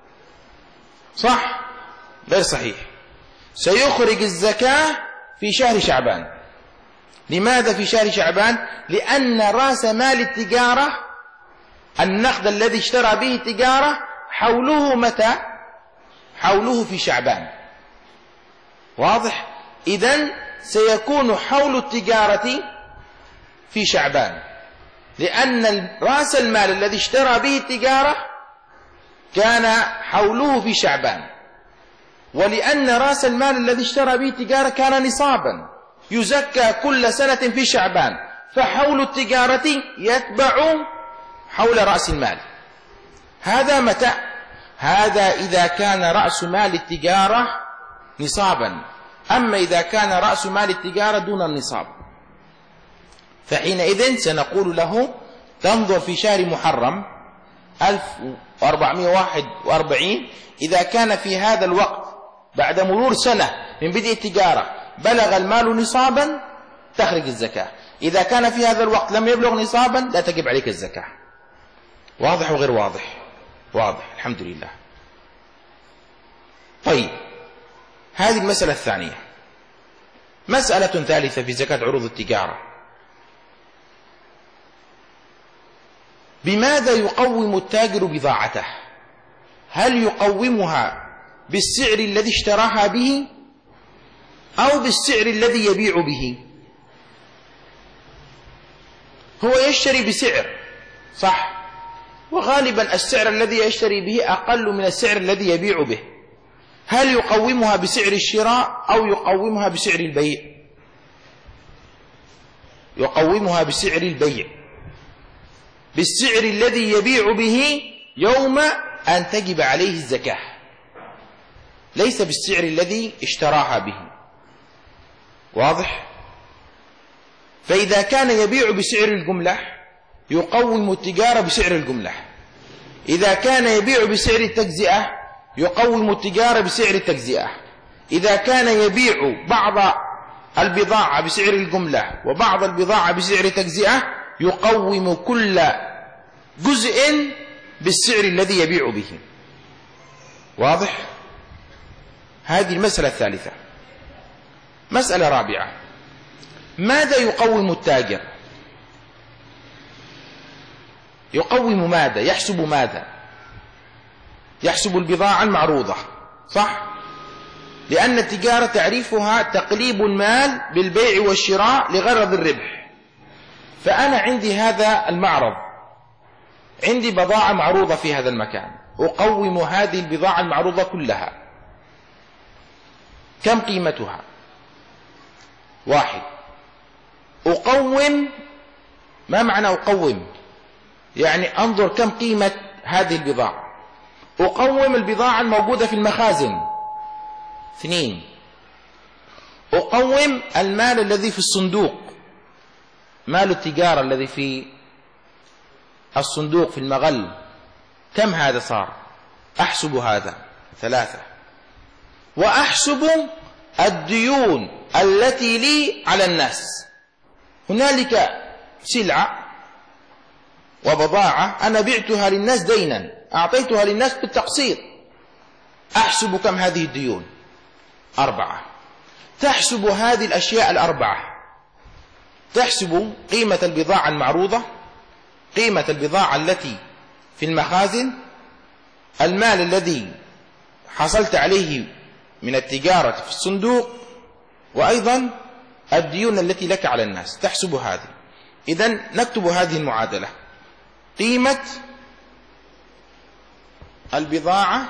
صح؟ غير صحيح. سيخرج الزكاة في شهر شعبان. لماذا في شهر شعبان؟ لأن رأس مال التجارة، النقد الذي اشترى به التجارة، حوله متى؟ حوله في شعبان. واضح؟ إذن سيكون حول التجارة في شعبان، لأن رأس المال الذي اشترى به التجارة كان حوله في شعبان، ولأن رأس المال الذي اشترى به التجارة كان نصابا يزكى كل سنة في شعبان، فحول التجارة يتبع حول رأس المال. هذا متى؟ هذا إذا كان رأس مال التجارة نصابا. أما إذا كان رأس مال التجارة دون النصاب، فحينئذ سنقول له تنظر في شهر محرم ألف وأربعمائة وواحد وأربعين، إذا كان في هذا الوقت بعد مرور سنة من بدء التجارة بلغ المال نصابا تخرج الزكاة. إذا كان في هذا الوقت لم يبلغ نصابا لا تجب عليك الزكاة. واضح وغير واضح؟ واضح، الحمد لله. طيب، هذه المسألة الثانية. مسألة ثالثة في زكاة عروض التجارة: بماذا يقوم التاجر بضاعته؟ هل يقومها بالسعر الذي اشتراها به أو بالسعر الذي يبيع به؟ هو يشتري بسعر، صح، وغالبا السعر الذي يشتري به أقل من السعر الذي يبيع به. هل يقومها بسعر الشراء أو يقومها بسعر البيع؟ يقومها بسعر البيع، بالسعر الذي يبيع به يوم أن تجب عليه الزكاة، ليس بالسعر الذي اشتراها به. واضح؟ فإذا كان يبيع بسعر الجملة يقوم التجارة بسعر الجملة، إذا كان يبيع بسعر التجزئة يقوم التجارة بسعر التجزئة، إذا كان يبيع بعض البضاعة بسعر الجملة وبعض البضاعة بسعر التجزئة يقوم كل جزء بالسعر الذي يبيع به. واضح؟ هذه المسألة الثالثة. مسألة رابعة: ماذا يقوم التاجر؟ يقوم ماذا؟ يحسب ماذا؟ يحسب البضاعة المعروضة، صح؟ لأن التجارة تعريفها تقليب المال بالبيع والشراء لغرض الربح. فأنا عندي هذا المعرض، عندي بضاعة معروضة في هذا المكان، أقوم هذه البضاعة المعروضة كلها. كم قيمتها؟ واحد. أقوم، ما معنى أقوم؟ يعني أنظر كم قيمة هذه البضاعة. أقوم البضاعة الموجودة في المخازن. اثنين. أقوم المال الذي في الصندوق، مال التجارة الذي في الصندوق في المغل، كم هذا صار؟ أحسب هذا. ثلاثة. وأحسب الديون التي لي على الناس. هنالك سلعة وبضاعة أنا بعتها للناس دينا، أعطيتها للناس بالتقسيط، أحسب كم هذه الديون. أربعة. تحسب هذه الأشياء الأربعة، تحسب قيمة البضاعة المعروضة، قيمة البضاعة التي في المخازن، المال الذي حصلت عليه من التجارة في الصندوق، وأيضا الديون التي لك على الناس. تحسب هذه. إذن نكتب هذه المعادلة: قيمة البضاعة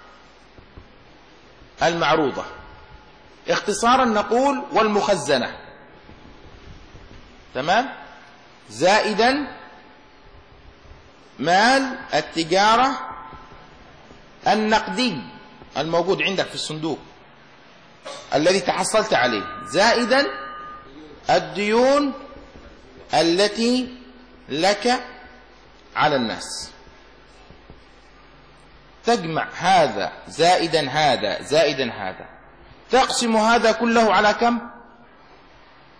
المعروضة، اختصارا نقول والمخزنة، تمام، زائدا مال التجارة النقدي الموجود عندك في الصندوق الذي تحصلت عليه، زائدا الديون التي لك على الناس. تجمع هذا زائدا هذا زائدا هذا، تقسم هذا كله على كم؟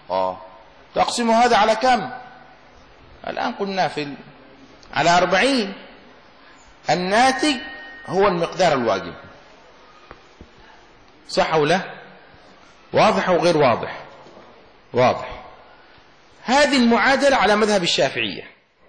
آه تقسم هذا على كم؟ الآن قلنا في على أربعين. الناتج هو المقدار الواجب، صح أو لا؟ واضح أو غير واضح؟ واضح. هذه المعادلة على مذهب الشافعية،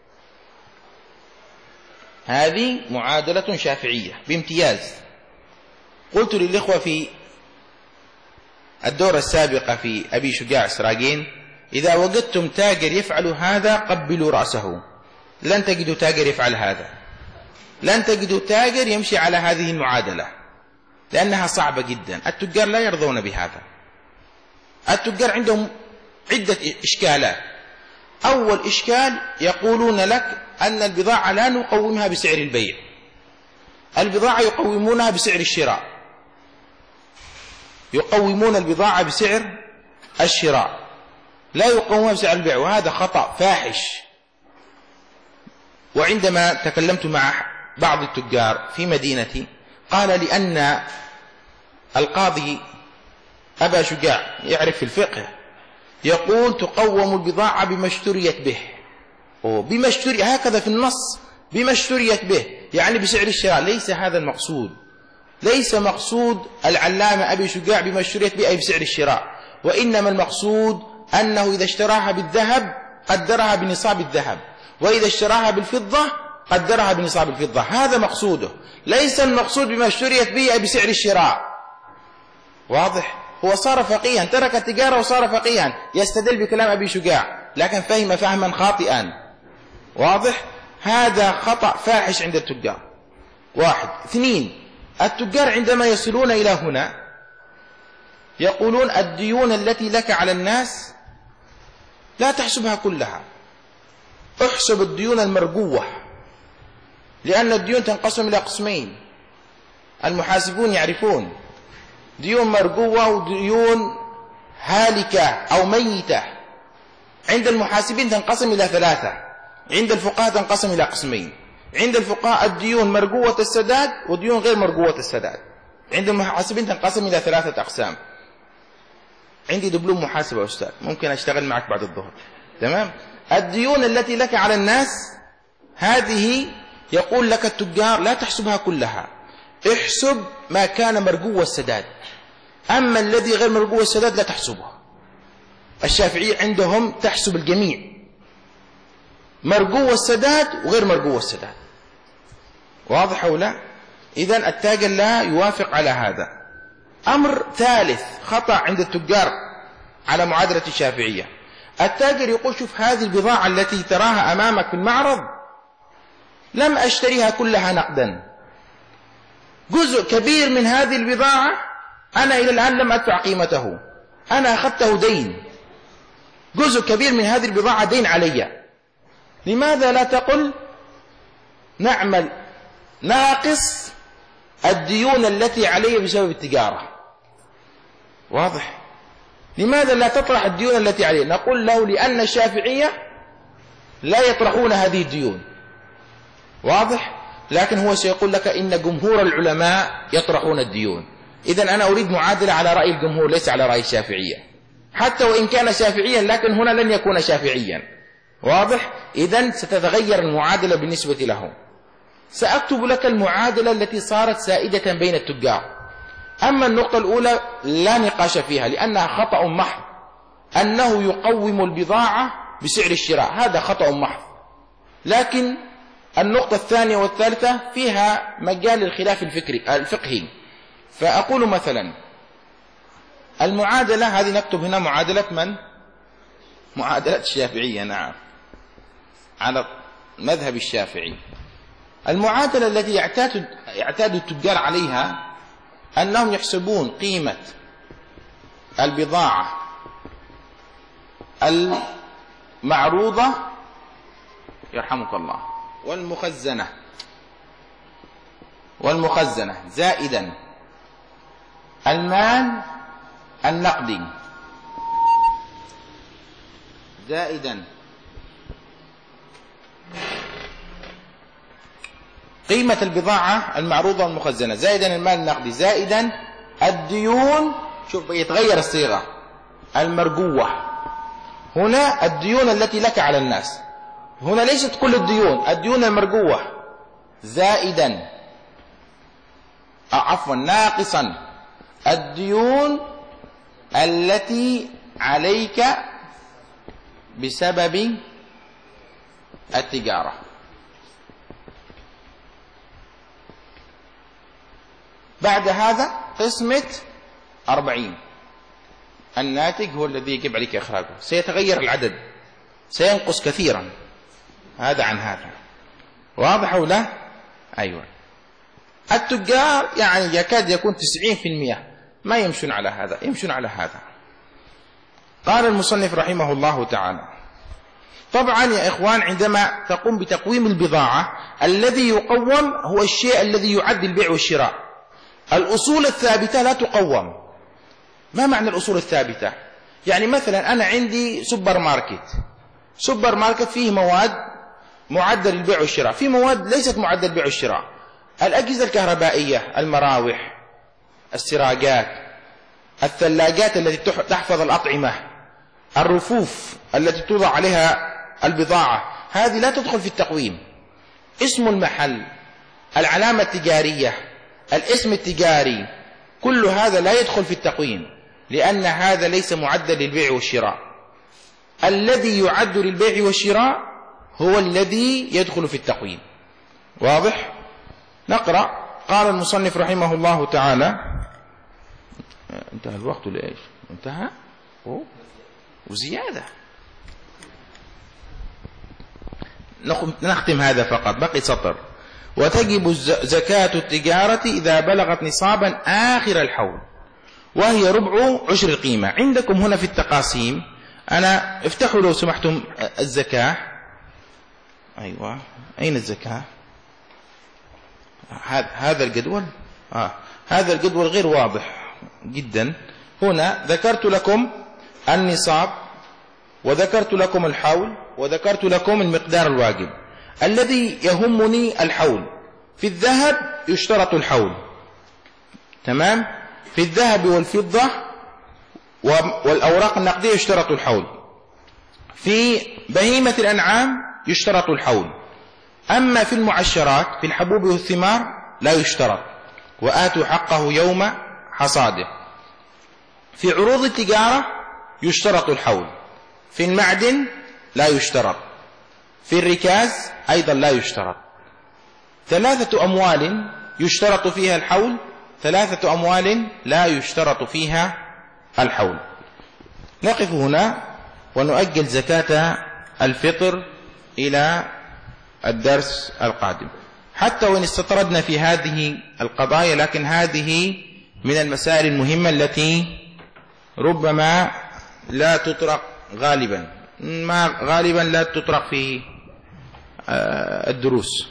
هذه معادلة شافعية بامتياز. قلت للإخوة في الدورة السابقة في أبي شجاع سراجين: إذا وجدتم تاجر يفعل هذا قبلوا رأسه. لن تجدوا تاجر يفعل هذا، لن تجدوا تاجر يمشي على هذه المعادلة، لأنها صعبة جدا. التجار لا يرضون بهذا. التجار عندهم عدة إشكالات. أول إشكال يقولون لك أن البضاعة لا نقومها بسعر البيع، البضاعة يقومونها بسعر الشراء، يقومون البضاعة بسعر الشراء، لا يقومونها بسعر البيع، وهذا خطأ فاحش. وعندما تكلمت مع بعض التجار في مدينتي قال لأن القاضي أبا شجاع يعرف في الفقه يقول تقوم البضاعة بما اشتريت به، بما اشتري هكذا في النص، بما اشتريت به يعني بسعر الشراء. ليس هذا المقصود، ليس مقصود العلامة أبي شجاع بما اشتريت به أي بسعر الشراء، وإنما المقصود أنه إذا اشتراها بالذهب قدرها بنصاب الذهب، وإذا اشتراها بالفضة قدرها بنصاب الفضة. هذا مقصوده، ليس المقصود بما اشتريت به أي بسعر الشراء. واضح؟ هو صار فقيها، ترك التجارة وصار فقيها، يستدل بكلام أبي شجاع، لكن فهم فهما خاطئا. واضح؟ هذا خطأ فاحش عند التجار. واحد. اثنين، التجار عندما يصلون إلى هنا يقولون الديون التي لك على الناس لا تحسبها كلها، احسب الديون المرجوة، لأن الديون تنقسم إلى قسمين، المحاسبون يعرفون ديون مرجوة وديون هالكة أو ميتة. عند المحاسبين تنقسم إلى ثلاثة، عند الفقهاء تنقسم إلى قسمين. عند الفقهاء الديون مرجوة السداد وديون غير مرجوة السداد. عند المحاسبين تنقسم إلى ثلاثة أقسام. عندي دبلوم محاسبة أستاذ، ممكن أشتغل معك بعد الظهر، تمام؟ الديون التي لك على الناس هذه يقول لك التجار لا تحسبها كلها، احسب ما كان مرجو السداد، أما الذي غير مرجو السداد لا تحسبه. الشافعية عندهم تحسب الجميع، مرجو السداد وغير مرجو السداد. واضح أو لا؟ إذن التاجر لا يوافق على هذا. أمر ثالث خطأ عند التجار على معادلة الشافعية، التاجر يقول شوف هذه البضاعة التي تراها أمامك في المعرض لم أشتريها كلها نقدا، جزء كبير من هذه البضاعة أنا إلى الآن لم أدفع قيمته، أنا أخذته دين، جزء كبير من هذه البضاعة دين علي. لماذا لا تقل نعمل ناقص الديون التي علي بسبب التجارة؟ واضح؟ لماذا لا تطرح الديون التي عليه؟ نقول له لأن الشافعية لا يطرحون هذه الديون. واضح؟ لكن هو سيقول لك إن جمهور العلماء يطرحون الديون. إذن أنا أريد معادلة على رأي الجمهور ليس على رأي الشافعية، حتى وإن كان شافعيا لكن هنا لن يكون شافعيا. واضح؟ إذن ستتغير المعادلة بالنسبة له. سأكتب لك المعادلة التي صارت سائدة بين التجار. أما النقطة الأولى لا نقاش فيها لأنها خطأ محض، أنه يقوم البضاعة بسعر الشراء، هذا خطأ محض. لكن النقطة الثانية والثالثة فيها مجال الخلاف الفكري الفقهي. فأقول مثلا المعادلة هذه نكتب هنا معادلة من؟ معادلة الشافعية، نعم، على مذهب الشافعي. المعادلة التي يعتاد يعتاد التجار عليها أنهم يحسبون قيمة البضاعة المعروضة يرحمك الله والمخزنة والمخزنة زائدا المال النقدي زائدا قيمة البضاعة المعروضة والمخزنة زائدا المال النقدي زائدا الديون، شوف يتغير الصيغة، المرجوة هنا الديون التي لك على الناس، هنا ليست كل الديون، الديون المرجوة زائدا عفوا ناقصا الديون التي عليك بسبب التجارة. بعد هذا قسمة أربعين، الناتج هو الذي يجب عليك إخراجه، سيتغير العدد، سينقص كثيرا هذا عن هذا. واضح أو لا؟ أيوة. التجار يعني يكاد يكون تسعين في المئة ما يمشون على هذا، يمشون على هذا. قال المصنف رحمه الله تعالى: طبعا يا إخوان عندما تقوم بتقويم البضاعة الذي يقوم هو الشيء الذي يعد البيع والشراء. الأصول الثابتة لا تقوم. ما معنى الأصول الثابتة؟ يعني مثلا أنا عندي سوبر ماركت، سوبر ماركت فيه مواد معدل البيع والشراء، في مواد ليست معدل البيع والشراء. الأجهزة الكهربائية، المراوح، السراجات، الثلاجات التي تحفظ الأطعمة، الرفوف التي توضع عليها البضاعة، هذه لا تدخل في التقويم. اسم المحل، العلامة التجارية، الاسم التجاري، كل هذا لا يدخل في التقويم، لأن هذا ليس معدل للبيع والشراء. الذي يعد للبيع والشراء هو الذي يدخل في التقويم. واضح؟ نقرأ. قال المصنف رحمه الله تعالى: انتهى الوقت ولا ايش؟ انتهى أوه. وزيادة. نختم هذا فقط، بقي سطر: وتجب زكاة التجارة إذا بلغت نصابا آخر الحول، وهي ربع عشر القيمة. عندكم هنا في التقاسيم، أنا افتحوا لو سمحتم الزكاة. أيوة، أين الزكاة؟ هذا الجدول آه. هذا الجدول غير واضح جدا. هنا ذكرت لكم النصاب، وذكرت لكم الحول، وذكرت لكم المقدار الواجب. الذي يهمني الحول. في الذهب يشترط الحول، تمام؟ في الذهب والفضة والأوراق النقدية يشترط الحول. في بهيمة الأنعام يشترط الحول. أما في المعشرات في الحبوب والثمار لا يشترط. وآتوا حقه يوم حصاده. في عروض التجارة يشترط الحول. في المعدن لا يشترط. في الركاز أيضا لا يشترط. ثلاثة أموال يشترط فيها الحول، ثلاثة أموال لا يشترط فيها الحول. نقف هنا ونؤجل زكاة الفطر إلى الدرس القادم، حتى وإن استطردنا في هذه القضايا، لكن هذه من المسائل المهمة التي ربما لا تطرق غالبا، ما غالبا لا تطرق في الدروس.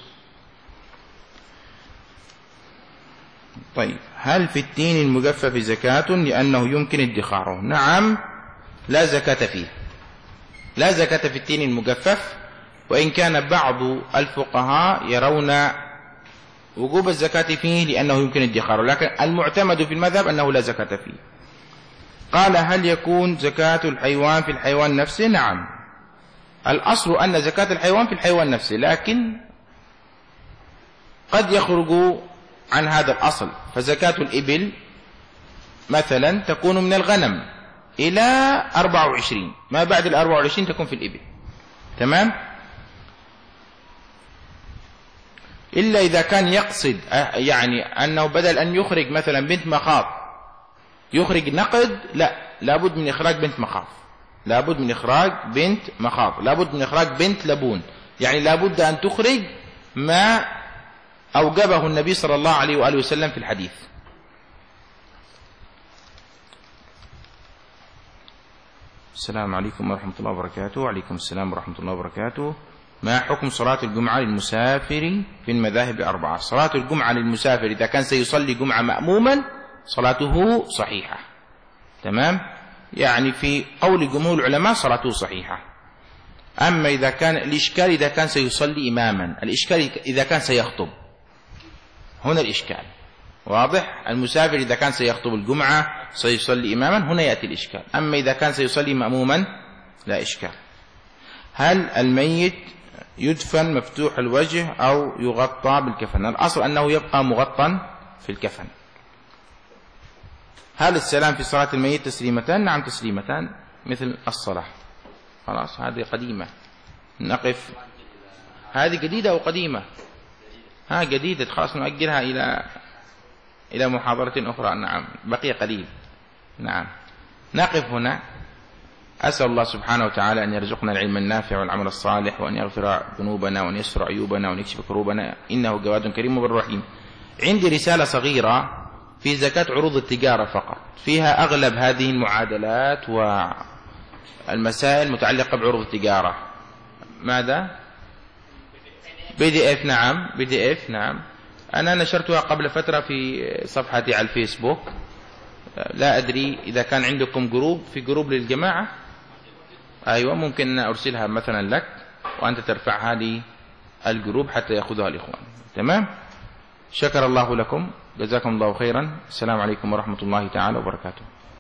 طيب، هل في التين المجفف زكاة لأنه يمكن ادخاره؟ نعم، لا زكاة فيه، لا زكاة في التين المجفف، وإن كان بعض الفقهاء يرون وجوب الزكاة فيه لأنه يمكن ادخاره، لكن المعتمد في المذهب أنه لا زكاة فيه. قال: هل يكون زكاة الحيوان في الحيوان نفسه؟ نعم، الأصل أن زكاة الحيوان في الحيوان نفسه، لكن قد يخرج عن هذا الأصل. فزكاة الإبل مثلا تكون من الغنم إلى أربعة وعشرين، ما بعد الأربعة وعشرين تكون في الإبل، تمام؟ إلا إذا كان يقصد يعني أنه بدل أن يخرج مثلا بنت مخاض يخرج نقد، لا، لابد من إخراج بنت مخاض، لابد من إخراج بنت مخاض، لابد من إخراج بنت لبون، يعني لابد أن تخرج ما أوجبه النبي صلى الله عليه وآله وسلم في الحديث. السلام عليكم ورحمة الله وبركاته. وعليكم السلام ورحمة الله وبركاته. ما حكم صلاة الجمعة للمسافر في المذاهب أربعة؟ صلاة الجمعة للمسافر إذا كان سيصلي جمعة مأموما صلاته صحيحة، تمام؟ يعني في قول جمهور العلماء صلاته صحيحة. أما إذا كان الإشكال إذا كان سيصلي إماما، الإشكال إذا كان سيخطب، هنا الإشكال واضح. المسافر إذا كان سيخطب الجمعة سيصلي إماما، هنا يأتي الإشكال. أما إذا كان سيصلي مأموما لا إشكال. هل الميت يدفن مفتوح الوجه أو يغطى بالكفن؟ الأصل أنه يبقى مغطى في الكفن. هل السلام في صلاة الميت تسليمتان؟ نعم تسليمتان مثل الصلاة. خلاص هذه قديمة. نقف. هذه جديدة أو قديمة؟ ها جديدة، خلاص نؤجلها إلى إلى محاضرة أخرى. نعم بقي قليل. نعم نقف هنا. أسأل الله سبحانه وتعالى أن يرزقنا العلم النافع والعمل الصالح، وأن يغفر ذنوبنا وأن يسر عيوبنا وأن يكشف كروبنا، إنه جواد كريم بالرحيم. عندي رسالة صغيرة في زكاة عروض التجارة فقط، فيها أغلب هذه المعادلات والمسائل المتعلقة بعروض التجارة. ماذا؟ بي دي اف. نعم بي دي اف. نعم أنا نشرتها قبل فترة في صفحتي على الفيسبوك. لا أدري إذا كان عندكم جروب، في جروب للجماعة. أيوة ممكن أن أرسلها مثلا لك وأنت ترفعها لي الجروب حتى يأخذها الإخوان. تمام. شكر الله لكم، جزاكم الله خيرا. السلام عليكم ورحمة الله تعالى وبركاته.